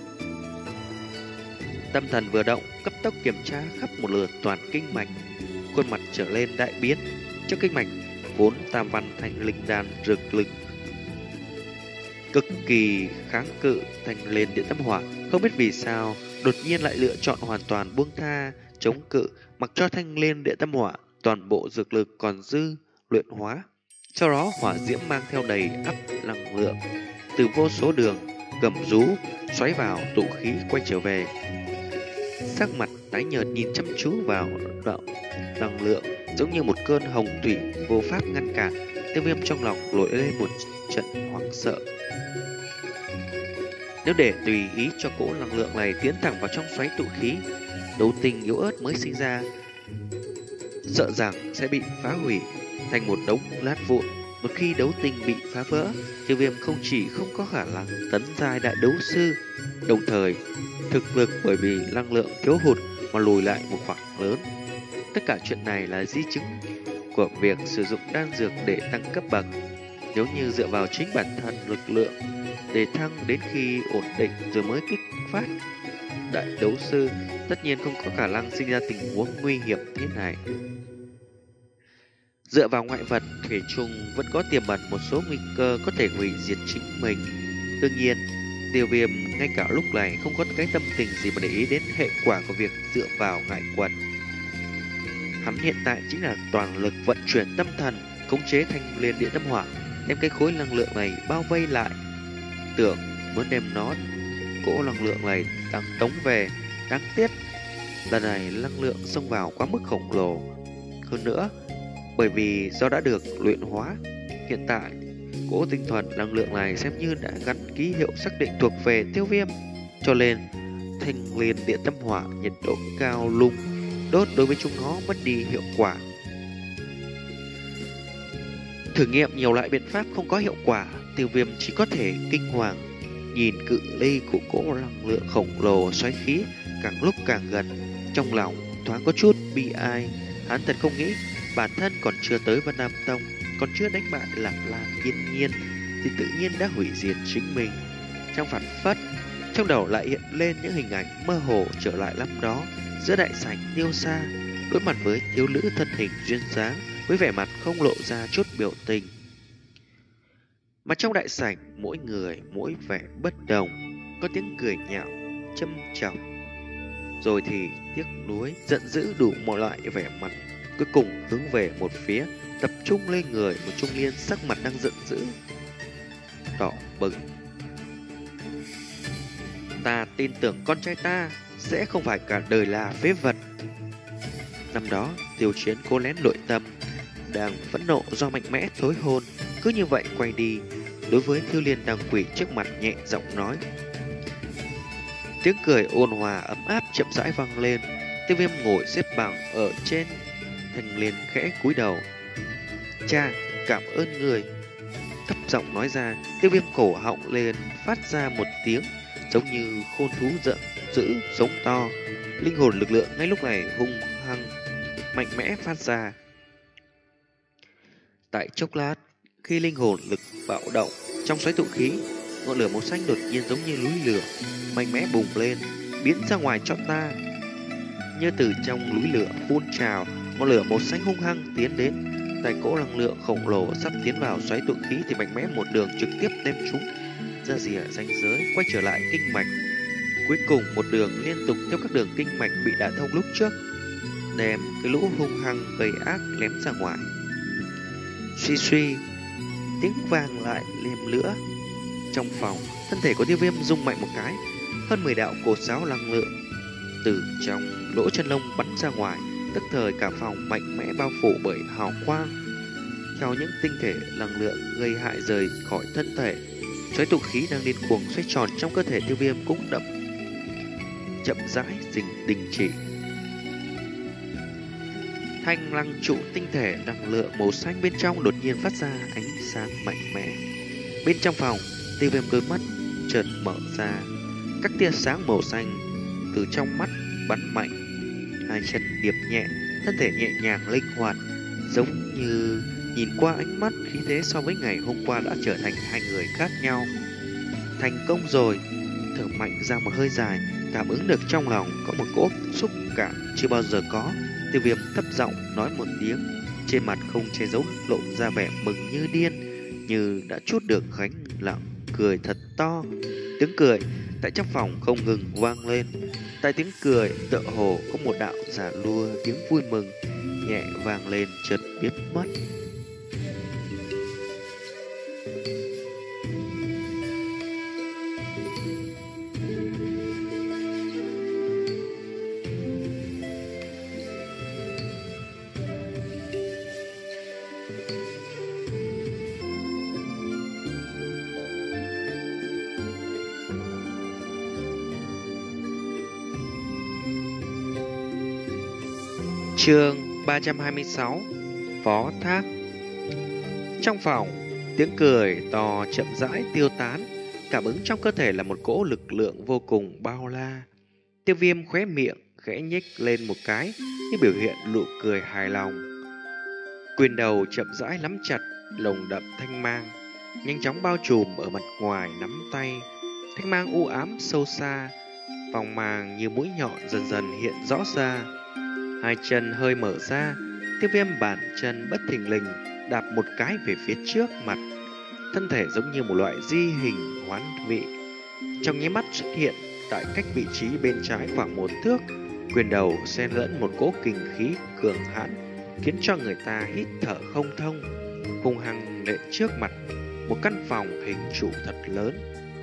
Tâm thần vừa động, cấp tốc kiểm tra khắp một lượt toàn kinh mạch, khuôn mặt trở lên đại biến. Trong kinh mạch vốn tam văn thành linh đan rực lực cực kỳ kháng cự thành lên điện tâm hỏa, không biết vì sao đột nhiên lại lựa chọn hoàn toàn buông tha chống cự, mặc cho thanh liên địa tâm hỏa toàn bộ dược lực còn dư luyện hóa. Sau đó hỏa diễm mang theo đầy ắp năng lượng từ vô số đường gầm rú xoáy vào tụ khí quay trở về. Sắc mặt tái nhợt nhìn chăm chú vào động năng lượng, giống như một cơn hồng thủy vô pháp ngăn cản. Tiêu Viêm trong lòng nổi lên một trận hoảng sợ. Nếu để tùy ý cho cỗ năng lượng này tiến thẳng vào trong xoáy tụ khí, đấu tinh yếu ớt mới sinh ra sợ rằng sẽ bị phá hủy thành một đống lát vụn. Một khi đấu tinh bị phá vỡ, Tiêu Viêm không chỉ không có khả năng tấn giai đại đấu sư, đồng thời thực lực bởi vì năng lượng thiếu hụt mà lùi lại một khoảng lớn. Tất cả chuyện này là di chứng của việc sử dụng đan dược để tăng cấp bậc. Nếu như dựa vào chính bản thân lực lượng để thăng đến khi ổn định rồi mới kích phát đại đấu sư, tất nhiên không có khả năng sinh ra tình huống nguy hiểm thế này. Dựa vào ngoại vật, thủy chung vẫn có tiềm ẩn một số nguy cơ có thể hủy diệt chính mình. Đương nhiên, Tiêu Viêm ngay cả lúc này không có cái tâm tình gì mà để ý đến hệ quả của việc dựa vào ngoại quật. Hắn hiện tại chính là toàn lực vận chuyển tâm thần, khống chế thanh liên địa tâm hỏa, đem cái khối năng lượng này bao vây lại. Tưởng muốn đem nó, cỗ năng lượng này đang tống về, đáng tiếc lần này năng lượng xông vào quá mức khổng lồ. Hơn nữa, bởi vì do đã được luyện hóa, hiện tại cỗ tinh thuần năng lượng này xem như đã gắn ký hiệu xác định thuộc về Tiêu Viêm, cho nên thanh liên địa tâm hỏa nhiệt độ cao lung đốt đối với chúng nó mất đi hiệu quả. Thử nghiệm nhiều loại biện pháp không có hiệu quả, Tiêu Viêm chỉ có thể kinh hoàng nhìn cự ly của cỗ năng lượng khổng lồ xoáy khí càng lúc càng gần, trong lòng thoáng có chút bi ai. Hắn thật không nghĩ bản thân còn chưa tới Vân Nam Tông, còn chưa đánh bại Lạc Lan Yên Nhiên thì tự nhiên đã hủy diệt chính mình. Trong phản phất, trong đầu lại hiện lên những hình ảnh mơ hồ trở lại năm đó giữa đại sảnh Tiêu Sa, đối mặt với thiếu nữ thân hình duyên dáng với vẻ mặt không lộ ra chút biểu tình. Mà trong đại sảnh, mỗi người mỗi vẻ bất đồng, có tiếng cười nhạo, châm chọc, rồi thì tiếc nuối, giận dữ, đủ mọi loại vẻ mặt. Cuối cùng hướng về một phía, tập trung lên người một trung niên sắc mặt đang giận dữ, đỏ bừng. Ta tin tưởng con trai ta sẽ không phải cả đời là phế vật. Năm đó, Tiêu Chiến cố lén nội tâm, đang phẫn nộ do mạnh mẽ thối hôn, cứ như vậy quay đi, đối với Thiêu Liên đang quỳ trước mặt nhẹ giọng nói. Tiếng cười ôn hòa ấm áp chậm rãi vang lên. Tiêu Viêm ngồi xếp bằng ở trên thanh liên khẽ cúi đầu. Cha, cảm ơn người. Thấp giọng nói ra, Tiêu Viêm cổ họng lên phát ra một tiếng giống như khôn thú giận dữ giống to. Linh hồn lực lượng ngay lúc này hung hăng mạnh mẽ phát ra. Tại chốc lát, khi linh hồn lực bạo động trong xoáy tụ khí, ngọn lửa màu xanh đột nhiên giống như núi lửa mạnh mẽ bùng lên, biến ra ngoài cho ta. Như từ trong núi lửa phun trào, ngọn lửa màu xanh hung hăng tiến đến. Tại cỗ năng lượng khổng lồ sắp tiến vào xoáy tụ khí thì mạnh mẽ một đường trực tiếp đem chúng ra rìa ranh giới, quay trở lại kinh mạch. Cuối cùng một đường liên tục theo các đường kinh mạch bị đả thông lúc trước, đem cái lũ hung hăng gây ác lém ra ngoài. Suy suy, tiếng vang lại lem lửa. Trong phòng, thân thể của Tiêu Viêm rung mạnh một cái, hơn mười đạo cột sáo năng lượng từ trong lỗ chân lông bắn ra ngoài, tức thời cả phòng mạnh mẽ bao phủ bởi hào quang. Theo những tinh thể năng lượng gây hại rời khỏi thân thể, xoáy tụ khí đang điên cuồng xoay tròn trong cơ thể Tiêu Viêm cũng đậm chậm rãi dình đình chỉ. Thanh lăng trụ tinh thể năng lượng màu xanh bên trong đột nhiên phát ra ánh sáng mạnh mẽ. Bên trong phòng, Tiêu Viêm đôi mắt chợt mở ra, các tia sáng màu xanh từ trong mắt bắn mạnh. Hai chân điệp nhẹ, thân thể nhẹ nhàng linh hoạt, giống như nhìn qua ánh mắt khí thế so với ngày hôm qua đã trở thành hai người khác nhau. Thành công rồi. Thở mạnh ra một hơi dài, cảm ứng được trong lòng có một cỗ xúc cảm chưa bao giờ có. Tiêu Viêm thấp giọng nói một tiếng, trên mặt không che giấu lộ ra vẻ mừng như điên, như đã trút được gánh nặng, cười thật to. Tiếng cười tại trong phòng không ngừng vang lên. Tại tiếng cười tựa hồ có một đạo giả lua tiếng vui mừng nhẹ vang lên chợt biến mất. Chương ba trăm hai mươi sáu, Phó Thác. Trong phòng, tiếng cười to chậm rãi tiêu tán, cảm ứng trong cơ thể là một cỗ lực lượng vô cùng bao la. Tiêu Viêm khóe miệng khẽ nhếch lên một cái, như biểu hiện nụ cười hài lòng. Quyền đầu chậm rãi nắm chặt, lồng đậm thanh mang, nhanh chóng bao trùm ở mặt ngoài nắm tay. Thanh mang u ám sâu xa, vòng màng như mũi nhọn dần dần hiện rõ ra. Hai chân hơi mở ra, Tiêu Viêm bàn chân bất thình lình đạp một cái về phía trước mặt, thân thể giống như một loại di hình hoán vị. Trong nháy mắt xuất hiện tại cách vị trí bên trái khoảng một thước, quyền đầu xen lẫn một cỗ kình khí cường hãn, khiến cho người ta hít thở không thông. Hung hăng nện trước mặt một căn phòng hình trụ thật lớn.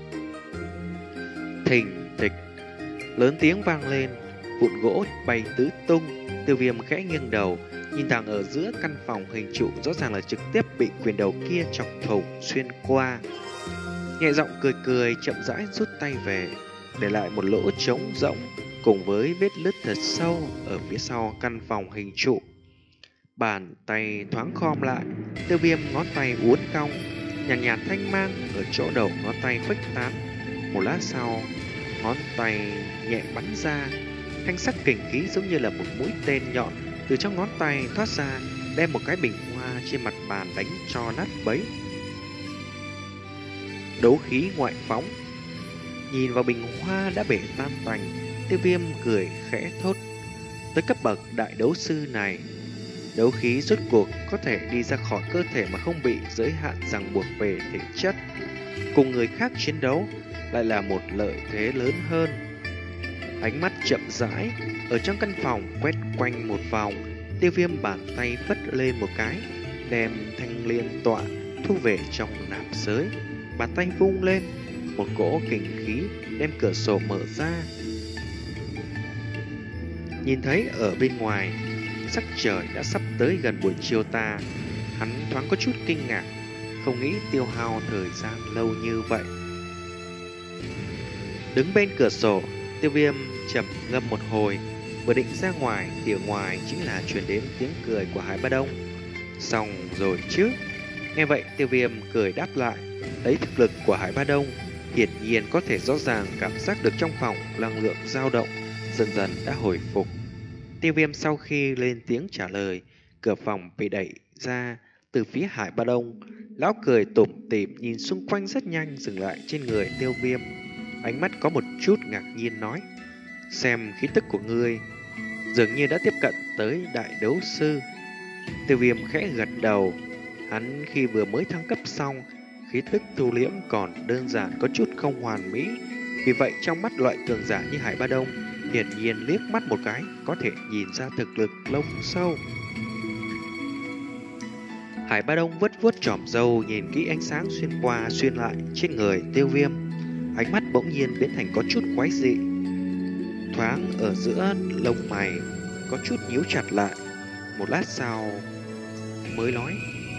Thình thịch, lớn tiếng vang lên, vụn gỗ bay tứ tung. Tiêu Viêm khẽ nghiêng đầu, nhìn thẳng ở giữa căn phòng hình trụ, rõ ràng là trực tiếp bị quyền đầu kia chọc thủng xuyên qua. Nhẹ giọng cười cười, chậm rãi rút tay về, để lại một lỗ trống rỗng cùng với vết nứt thật sâu ở phía sau căn phòng hình trụ. Bàn tay thoáng khom lại, Tiêu Viêm ngón tay uốn cong, nhàn nhạt, nhạt thanh mang ở chỗ đầu ngón tay khuếch tán. Một lát sau, ngón tay nhẹ bắn ra, thanh sắc kình khí giống như là một mũi tên nhọn từ trong ngón tay thoát ra, đem một cái bình hoa trên mặt bàn đánh cho nát bấy. Đấu khí ngoại phóng. Nhìn vào bình hoa đã bể tan tành, Tiêu Viêm cười khẽ thốt. Tới cấp bậc đại đấu sư này, đấu khí rốt cuộc có thể đi ra khỏi cơ thể mà không bị giới hạn ràng buộc về thể chất. Cùng người khác chiến đấu lại là một lợi thế lớn hơn. Ánh mắt chậm rãi ở trong căn phòng quét quanh một vòng, Tiêu Viêm bàn tay phất lên một cái, đem thanh liên tọa thu về trong nạp giới. Bàn tay vung lên, một cỗ kình khí đem cửa sổ mở ra. Nhìn thấy ở bên ngoài, sắc trời đã sắp tới gần buổi chiều tà, hắn thoáng có chút kinh ngạc, không nghĩ tiêu hao thời gian lâu như vậy. Đứng bên cửa sổ, Tiêu Viêm trầm ngâm một hồi, vừa định ra ngoài thì ở ngoài chính là truyền đến tiếng cười của Hải Ba Đông. Xong rồi chứ. Nghe vậy Tiêu Viêm cười đáp lại. Lấy thực lực của Hải Ba Đông, hiển nhiên có thể rõ ràng cảm giác được trong phòng năng lượng dao động dần dần đã hồi phục. Tiêu Viêm sau khi lên tiếng trả lời, cửa phòng bị đẩy ra từ phía Hải Ba Đông. Lão cười tủm tỉm nhìn xung quanh rất nhanh dừng lại trên người Tiêu Viêm. Ánh mắt có một chút ngạc nhiên nói: xem khí tức của ngươi dường như đã tiếp cận tới đại đấu sư. Tiêu Viêm khẽ gật đầu. Hắn khi vừa mới thăng cấp xong, khí tức thu liễm còn đơn giản có chút không hoàn mỹ. Vì vậy trong mắt loại cường giả như Hải Ba Đông, hiển nhiên liếc mắt một cái có thể nhìn ra thực lực lông sâu. Hải Ba Đông vuốt vuốt chòm râu, nhìn kỹ ánh sáng xuyên qua xuyên lại trên người Tiêu Viêm. Ánh mắt bỗng nhiên biến thành có chút quái dị. Thoáng ở giữa lông mày có chút nhíu chặt lại. Một lát sau mới nói: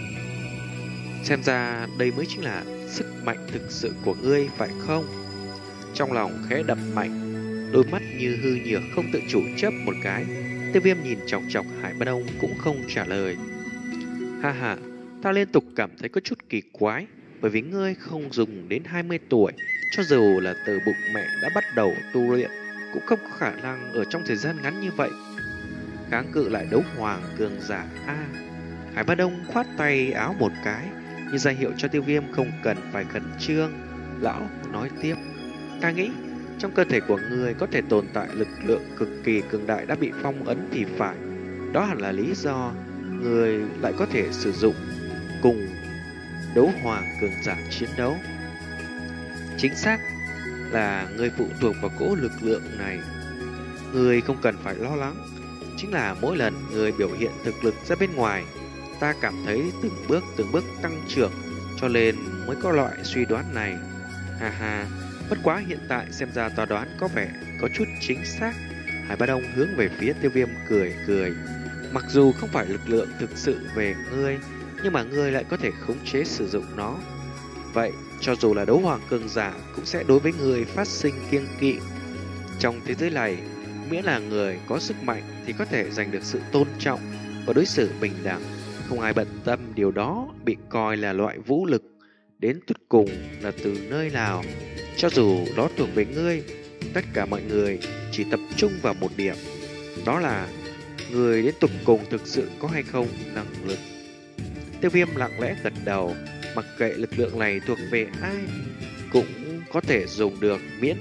xem ra đây mới chính là sức mạnh thực sự của ngươi phải không? Trong lòng khẽ đập mạnh, đôi mắt như hư nhược không tự chủ chớp một cái. Tiêu Viêm nhìn chòng chọc Hải Ba Đông cũng không trả lời. Ha ha, ta liên tục cảm thấy có chút kỳ quái, bởi vì ngươi không dùng đến hai mươi tuổi, cho dù là từ bụng mẹ đã bắt đầu tu luyện, cũng không có khả năng ở trong thời gian ngắn như vậy kháng cự lại đấu hoàng cường giả a. À, Hải Ba Đông khoát tay áo một cái, như ra hiệu cho Tiêu Viêm không cần phải khẩn trương. Lão nói tiếp: ta nghĩ trong cơ thể của người có thể tồn tại lực lượng cực kỳ cường đại đã bị phong ấn thì phải. Đó hẳn là lý do người lại có thể sử dụng cùng đấu hoàng cường giả chiến đấu. Chính xác là người phụ thuộc vào cỗ lực lượng này. Người không cần phải lo lắng. Chính là mỗi lần người biểu hiện thực lực ra bên ngoài, ta cảm thấy từng bước từng bước tăng trưởng, cho nên mới có loại suy đoán này. Ha ha, bất quá hiện tại xem ra ta đoán có vẻ có chút chính xác. Hải Ba Đông hướng về phía Tiêu Viêm cười cười. Mặc dù không phải lực lượng thực sự về ngươi, nhưng mà ngươi lại có thể khống chế sử dụng nó. Vậy, cho dù là đấu hoàng cường giả cũng sẽ đối với ngươi phát sinh kiêng kỵ. Trong thế giới này, miễn là người có sức mạnh thì có thể giành được sự tôn trọng và đối xử bình đẳng. Không ai bận tâm điều đó bị coi là loại vũ lực. Đến cuối cùng là từ nơi nào, cho dù đó thuộc về ngươi, tất cả mọi người chỉ tập trung vào một điểm, đó là người đến tục cùng thực sự có hay không năng lực. Tiêu Viêm lặng lẽ gật đầu. Mặc kệ lực lượng này thuộc về ai, cũng có thể dùng được, miễn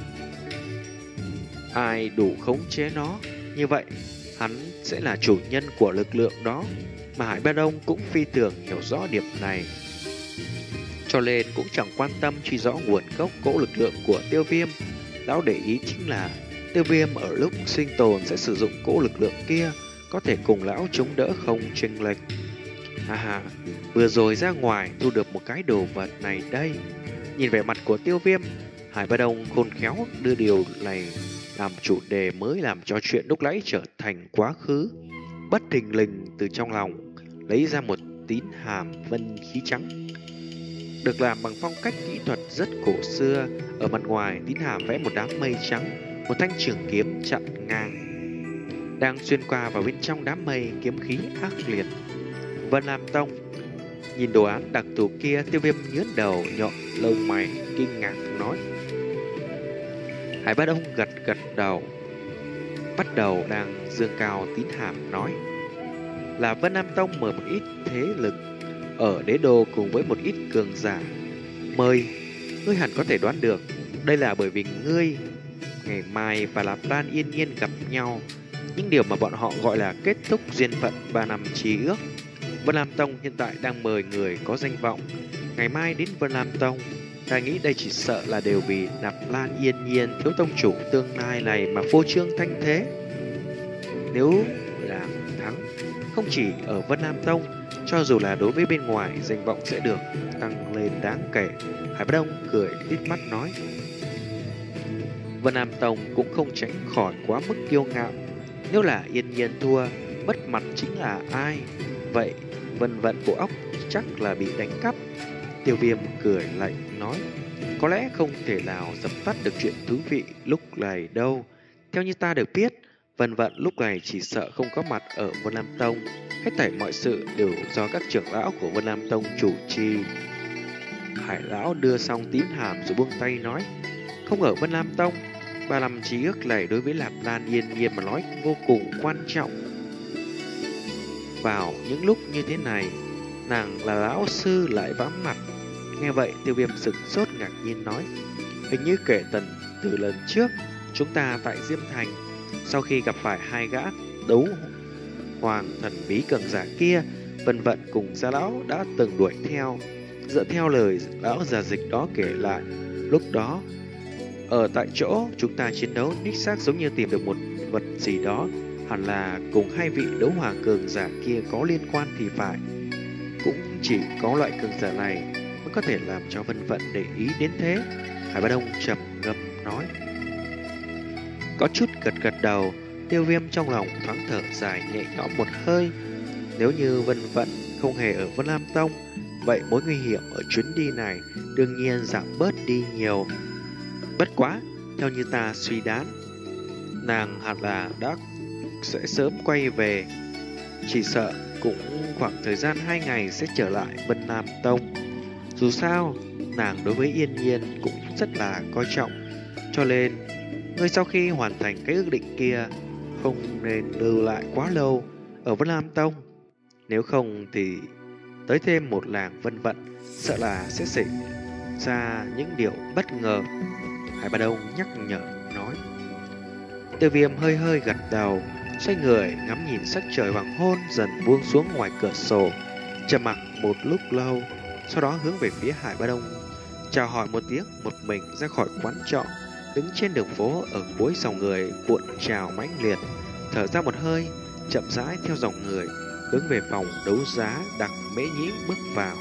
ai đủ khống chế nó. Như vậy hắn sẽ là chủ nhân của lực lượng đó. Mà Hải Ba Đông cũng phi thường hiểu rõ điểm này, cho nên cũng chẳng quan tâm truy rõ nguồn gốc cỗ lực lượng của Tiêu Viêm. Lão để ý chính là Tiêu Viêm ở lúc sinh tồn sẽ sử dụng cỗ lực lượng kia, có thể cùng lão chống đỡ không chênh lệch. Ha ha, vừa rồi ra ngoài thu được một cái đồ vật này đây. Nhìn vẻ mặt của Tiêu Viêm, Hải Ba Đông khôn khéo đưa điều này làm chủ đề mới, làm cho chuyện lúc nãy trở thành quá khứ. Bất thình lình từ trong lòng lấy ra một tín hàm vân khí trắng, được làm bằng phong cách kỹ thuật rất cổ xưa. Ở mặt ngoài tín hàm vẽ một đám mây trắng, một thanh trường kiếm chặn ngang đang xuyên qua vào bên trong đám mây, kiếm khí ác liệt. Vân Lam Tông. Nhìn đồ án đặc thù kia, Tiêu Viêm nhướng đầu nhọn lông mày kinh ngạc nói. Hải Ba Đông gật gật đầu, bắt đầu đang dương cao tín hàm nói là Vân Nam Tông mời một ít thế lực ở đế đô cùng với một ít cường giả. Mời, ngươi hẳn có thể đoán được, đây là bởi vì ngươi ngày mai và Lạp Lan yên nhiên gặp nhau, những điều mà bọn họ gọi là kết thúc duyên phận ba năm chí ước. Vân Lam Tông hiện tại đang mời người có danh vọng ngày mai đến Vân Lam Tông. Ta nghĩ đây chỉ sợ là đều vì Lạp Lan yên nhiên thiếu tông chủ tương lai này mà phô trương thanh thế. Nếu là thắng, không chỉ ở Vân Lam Tông, cho dù là đối với bên ngoài, danh vọng sẽ được tăng lên đáng kể. Hải Bất Đông cười tít mắt nói. Vân Lam Tông cũng không tránh khỏi quá mức kiêu ngạo. Nếu là yên nhiên thua, mất mặt chính là ai? Vậy Vân Vận bộ óc chắc là bị đánh cắp. Tiêu Viêm cười lạnh nói, có lẽ không thể nào dập tắt được chuyện thú vị lúc này đâu. Theo như ta được biết, Vân Vận lúc này chỉ sợ không có mặt ở Vân Lam Tông. Hết thảy mọi sự đều do các trưởng lão của Vân Lam Tông chủ trì. Hải lão đưa xong tín hàm rồi buông tay nói, không ở Vân Lam Tông, ba năm chí ước này đối với Lạp Lan Yên Nhiên mà nói vô cùng quan trọng. Vào những lúc như thế này, nàng là lão sư lại vắng mặt. Nghe vậy Tiêu Viêm sửng sốt ngạc nhiên nói, hình như kể tần từ lần trước chúng ta tại Diêm Thành, sau khi gặp phải hai gã đấu hoàng thần bí cường giả kia, Vân Vận cùng gia lão đã từng đuổi theo. Dựa theo lời lão già dịch đó kể lại, lúc đó ở tại chỗ chúng ta chiến đấu đích xác giống như tìm được một vật gì đó, hẳn là cùng hai vị đấu hoàng cường giả kia có liên quan thì phải. Cũng chỉ có loại cường giả này mới có thể làm cho Vân Vận để ý đến thế. Hải Ba Đông trầm ngâm nói. Có chút gật gật đầu, Tiêu Viêm trong lòng thoáng thở dài nhẹ nhõm một hơi. Nếu như Vân Vận không hề ở Vân Lam Tông, vậy mối nguy hiểm ở chuyến đi này đương nhiên giảm bớt đi nhiều. Bất quá, theo như ta suy đoán, nàng hẳn là đã sẽ sớm quay về. Chỉ sợ cũng khoảng thời gian hai ngày sẽ trở lại Vân Lam Tông. Dù sao, nàng đối với Yên Nhiên cũng rất là coi trọng. Cho nên, ngươi sau khi hoàn thành cái ước định kia, không nên lưu lại quá lâu ở Vân Lam Tông. Nếu không thì tới thêm một làng Vân Vận, sợ là sẽ xảy ra những điều bất ngờ. Hải Ba Đông nhắc nhở nói. Tiêu Viêm hơi hơi gật đầu, xoay người ngắm nhìn sắc trời hoàng hôn dần buông xuống ngoài cửa sổ, trầm mặc một lúc lâu, sau đó hướng về phía Hải Ba Đông, chào hỏi một tiếng, một mình ra khỏi quán trọ, đứng trên đường phố ở cuối dòng người cuộn trào mãnh liệt, thở ra một hơi, chậm rãi theo dòng người hướng về phòng đấu giá Đặng Mễ Nhĩ bước vào.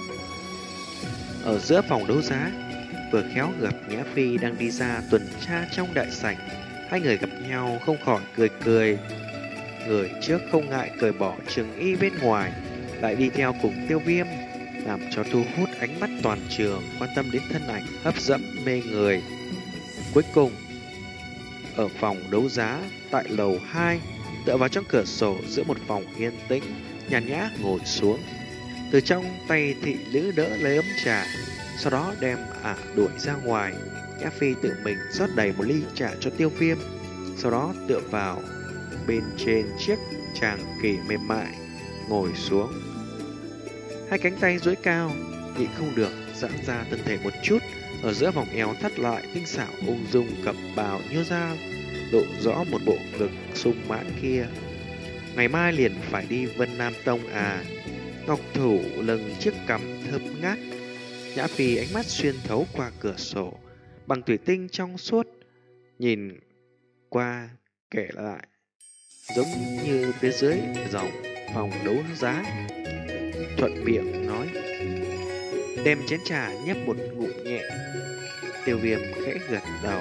Ở giữa phòng đấu giá, vừa khéo gặp Nhã Phi đang đi ra tuần tra trong đại sảnh. Hai người gặp nhau không khỏi cười cười. Người trước không ngại cởi bỏ trường y bên ngoài, lại đi theo cùng Tiêu Viêm, làm cho thu hút ánh mắt toàn trường quan tâm đến thân ảnh hấp dẫn mê người. Cuối cùng, ở phòng đấu giá tại lầu hai, tựa vào trong cửa sổ giữa một phòng yên tĩnh, nhàn nhã ngồi xuống. Từ trong tay thị nữ đỡ lấy ấm trà, sau đó đem ả đuổi ra ngoài. Nhã Phi tự mình rót đầy một ly trà cho Tiêu Viêm, sau đó tựa vào bên trên chiếc tràng kỳ mềm mại, ngồi xuống. Hai cánh tay duỗi cao, nhịn không được giãn ra thân thể một chút, ở giữa vòng eo thắt lại tinh xảo ung dung cập bào nhô ra, lộ rõ một bộ ngực sung mãn kia. Ngày mai liền phải đi Vân Nam Tông à? Ngọc thủ lưng chiếc cằm thơm ngát. Nhã Phi ánh mắt xuyên thấu qua cửa sổ bằng thủy tinh trong suốt, nhìn qua kể lại, giống như phía dưới dòng phòng đấu giá. Thuận miệng nói, đem chén trà nhấp một ngụm nhẹ. Tiêu Viêm khẽ gật đầu.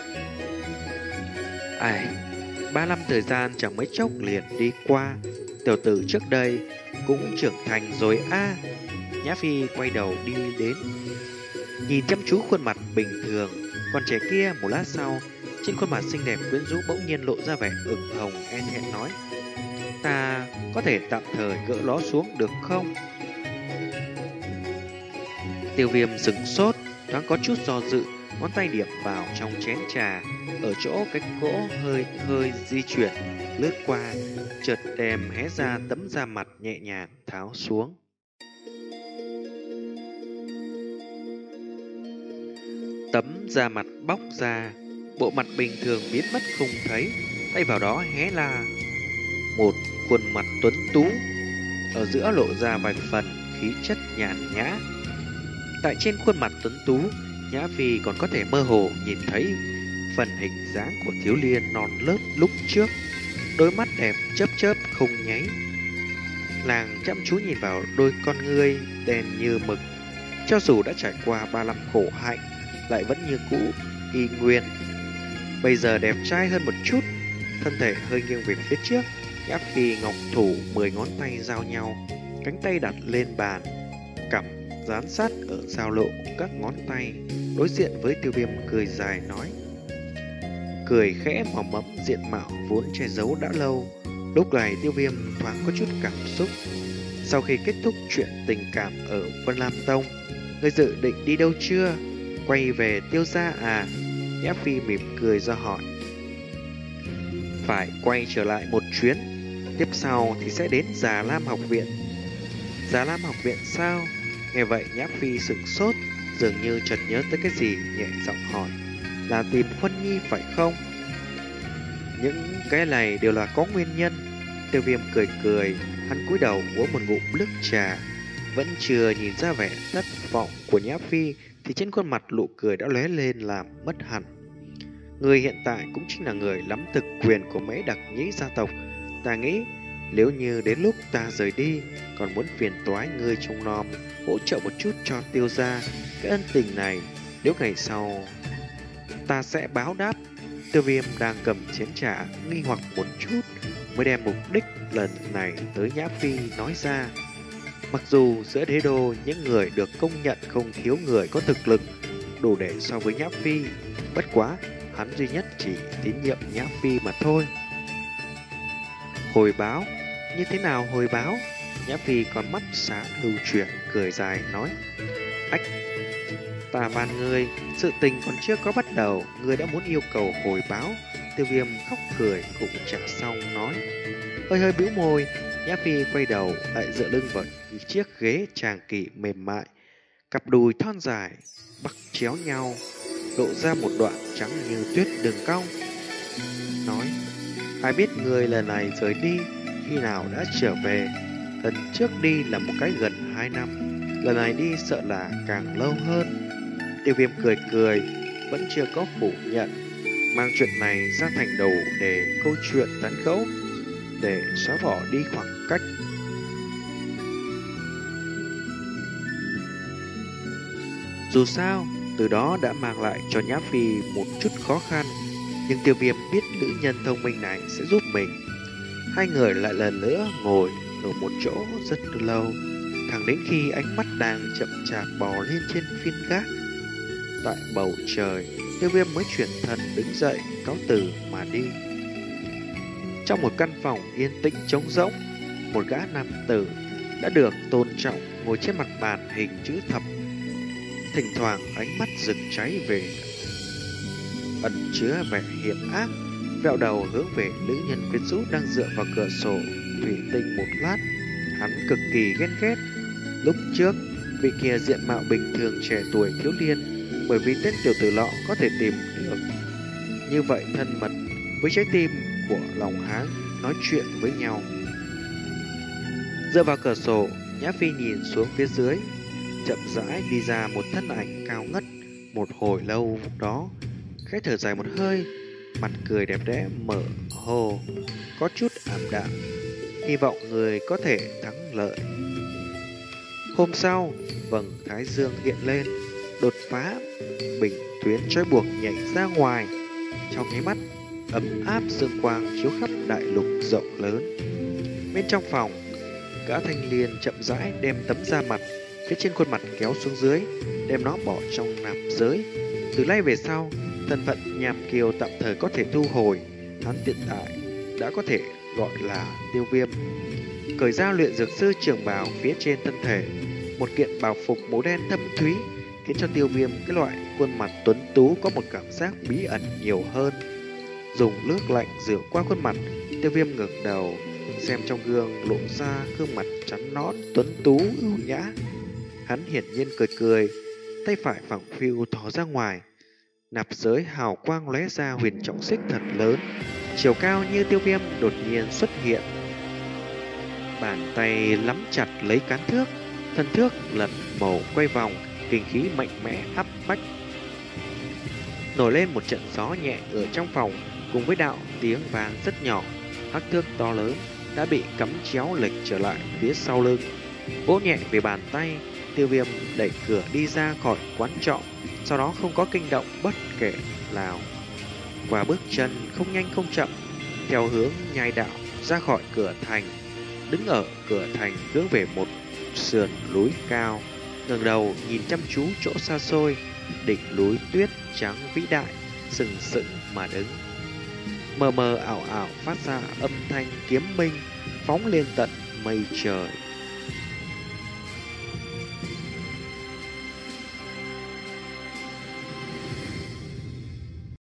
Ai, ba năm thời gian chẳng mấy chốc liền đi qua. Tiểu tử trước đây cũng trưởng thành rồi a. À. Nhã Phi quay đầu đi đến, nhìn chăm chú khuôn mặt bình thường còn trẻ kia. Một lát sau, trên khuôn mặt xinh đẹp quyến rũ bỗng nhiên lộ ra vẻ ửng hồng, e thẹn nói, ta có thể tạm thời gỡ nó xuống được không? Tiêu Viêm sửng sốt, thoáng có chút do dự, ngón tay điểm vào trong chén trà, ở chỗ cái cỗ hơi hơi di chuyển lướt qua, chợt đem hé ra tấm da mặt nhẹ nhàng tháo xuống. Tấm da mặt bóc ra, bộ mặt bình thường biến mất không thấy, thay vào đó hé là một khuôn mặt tuấn tú, ở giữa lộ ra vài phần khí chất nhàn nhã. Tại trên khuôn mặt tuấn tú, Nhã Phi còn có thể mơ hồ nhìn thấy phần hình dáng của thiếu niên non lớt lúc trước, đôi mắt đẹp chớp chớp không nháy. Nàng chăm chú nhìn vào đôi con ngươi đen như mực, cho dù đã trải qua ba năm khổ hạnh, lại vẫn như cũ y nguyên. Bây giờ đẹp trai hơn một chút, thân thể hơi nghiêng về phía trước. Nhã Phi ngọc thủ mười ngón tay giao nhau, cánh tay đặt lên bàn, cằm dán sát ở giao lộ các ngón tay, đối diện với Tiêu Viêm cười dài nói, cười khẽ mò mẫm diện mạo vốn che giấu đã lâu. Lúc này Tiêu Viêm thoáng có chút cảm xúc. Sau khi kết thúc chuyện tình cảm ở Vân Lam Tông, ngươi dự định đi đâu chưa? Quay về Tiêu gia à? Nhã Phi mỉm cười ra hỏi. Phải quay trở lại một chuyến, tiếp sau thì sẽ đến Già Lam học viện. Già Lam học viện sao? Nghe vậy Nhã Phi sửng sốt, dường như chợt nhớ tới cái gì, nhẹ giọng hỏi. Là tìm Huân Nhi phải không? Những cái này đều là có nguyên nhân. Tiêu Viêm cười cười, hắn cúi đầu uống một ngụm nước trà. Vẫn chưa nhìn ra vẻ thất vọng của Nhã Phi thì trên khuôn mặt nụ cười đã lóe lên làm mất hẳn. Người hiện tại cũng chính là người nắm thực quyền của mấy đặc nhĩ gia tộc. Ta nghĩ nếu như đến lúc ta rời đi, còn muốn phiền toái ngươi trông nom, hỗ trợ một chút cho Tiêu gia, cái ân tình này nếu ngày sau ta sẽ báo đáp. Tiêu Viêm đang cầm chén trà nghi hoặc một chút, mới đem mục đích lần này tới Nhã Phi nói ra. Mặc dù giữa đế đô những người được công nhận không thiếu người có thực lực đủ để so với Nhã Phi, bất quá hắn duy nhất chỉ tín nhiệm Nhã Phi mà thôi. Hồi báo? Như thế nào hồi báo? Nhã Phi con mắt sáng lưu chuyển, cười dài nói. Ách, ta van ngươi, sự tình còn chưa có bắt đầu, ngươi đã muốn yêu cầu hồi báo. Tiêu Viêm khóc cười cũng trả xong nói. Hơi hơi bĩu môi, Nhã Phi quay đầu lại dựa lưng vào chiếc ghế tràng kỷ mềm mại, cặp đùi thon dài bắc chéo nhau, lộ ra một đoạn trắng như tuyết đường cong. Nói, ai biết người lần này rời đi khi nào đã trở về. Lần trước đi là một cái gần hai năm, lần này đi sợ là càng lâu hơn. Tiêu Viêm cười cười, vẫn chưa có phủ nhận, mang chuyện này ra thành đầu để câu chuyện tán gẫu, để xóa bỏ đi khoảng cách. Dù sao, từ đó đã mang lại cho Nhã Phi một chút khó khăn, nhưng Tiêu Viêm biết nữ nhân thông minh này sẽ giúp mình. Hai người lại lần nữa ngồi ở một chỗ rất lâu, thẳng đến khi ánh mắt đang chậm chạp bò lên trên phiên gác. Tại bầu trời, Tiêu Viêm mới chuyển thân đứng dậy, cáo từ mà đi. Trong một căn phòng yên tĩnh trống rỗng, một gã nam tử đã được tôn trọng ngồi trên mặt bàn hình chữ thập, thỉnh thoảng ánh mắt rực cháy về ẩn chứa vẻ hiểm ác, vẹo đầu hướng về nữ nhân quyến rũ đang dựa vào cửa sổ thủy tinh một lát. Hắn cực kỳ ghen ghét. Lúc trước, vị kia diện mạo bình thường trẻ tuổi thiếu niên, bởi vì tên tiểu tử lọ có thể tìm được như vậy thân mật với trái tim của lòng hắn nói chuyện với nhau. Dựa vào cửa sổ, Nhã Phi nhìn xuống phía dưới, chậm rãi đi ra một thân ảnh cao ngất. Một hồi lâu đó, khẽ thở dài một hơi, mặt cười đẹp đẽ mở hồ, có chút ảm đạm, hy vọng người có thể thắng lợi. Hôm sau, vầng thái dương hiện lên, đột phá bình tuyến trói buộc nhảy ra ngoài. Trong nháy mắt, ấm áp dương quang chiếu khắp đại lục rộng lớn. Bên trong phòng, gã thanh niên chậm rãi đem tấm da mặt phía trên khuôn mặt kéo xuống dưới, đem nó bỏ trong nạp giới. Từ nay về sau, thân phận nhàm kiều tạm thời có thể thu hồi. Hắn hiện tại đã có thể gọi là Tiêu Viêm. Cởi ra luyện dược sư trường bào phía trên thân thể, một kiện bào phục màu đen thâm thúy khiến cho Tiêu Viêm cái loại khuôn mặt tuấn tú có một cảm giác bí ẩn nhiều hơn. Dùng nước lạnh rửa qua khuôn mặt, Tiêu Viêm ngẩng đầu xem trong gương, lộ ra gương mặt trắng nõn tuấn tú ưu nhã. Hắn hiển nhiên cười cười, tay phải phẳng phiu thò ra ngoài, nạp giới hào quang lóe ra huyền trọng xích thật lớn, chiều cao như Tiêu Viêm đột nhiên xuất hiện. Bàn tay nắm chặt lấy cán thước, thân thước lật màu quay vòng, kinh khí mạnh mẽ áp bách. Nổi lên một trận gió nhẹ ở trong phòng, cùng với đạo tiếng vang rất nhỏ. Hắc thước to lớn đã bị cắm chéo lệch trở lại phía sau lưng. Vỗ nhẹ về bàn tay, Tiêu Viêm đẩy cửa đi ra khỏi quán trọ, sau đó không có kinh động bất kể nào. Qua bước chân không nhanh không chậm, theo hướng nhai đạo ra khỏi cửa thành, đứng ở cửa thành hướng về một sườn núi cao, ngẩng đầu nhìn chăm chú chỗ xa xôi, đỉnh núi tuyết trắng vĩ đại sừng sững mà đứng. mờ mờ ảo ảo phát ra âm thanh kiếm minh phóng lên tận mây trời.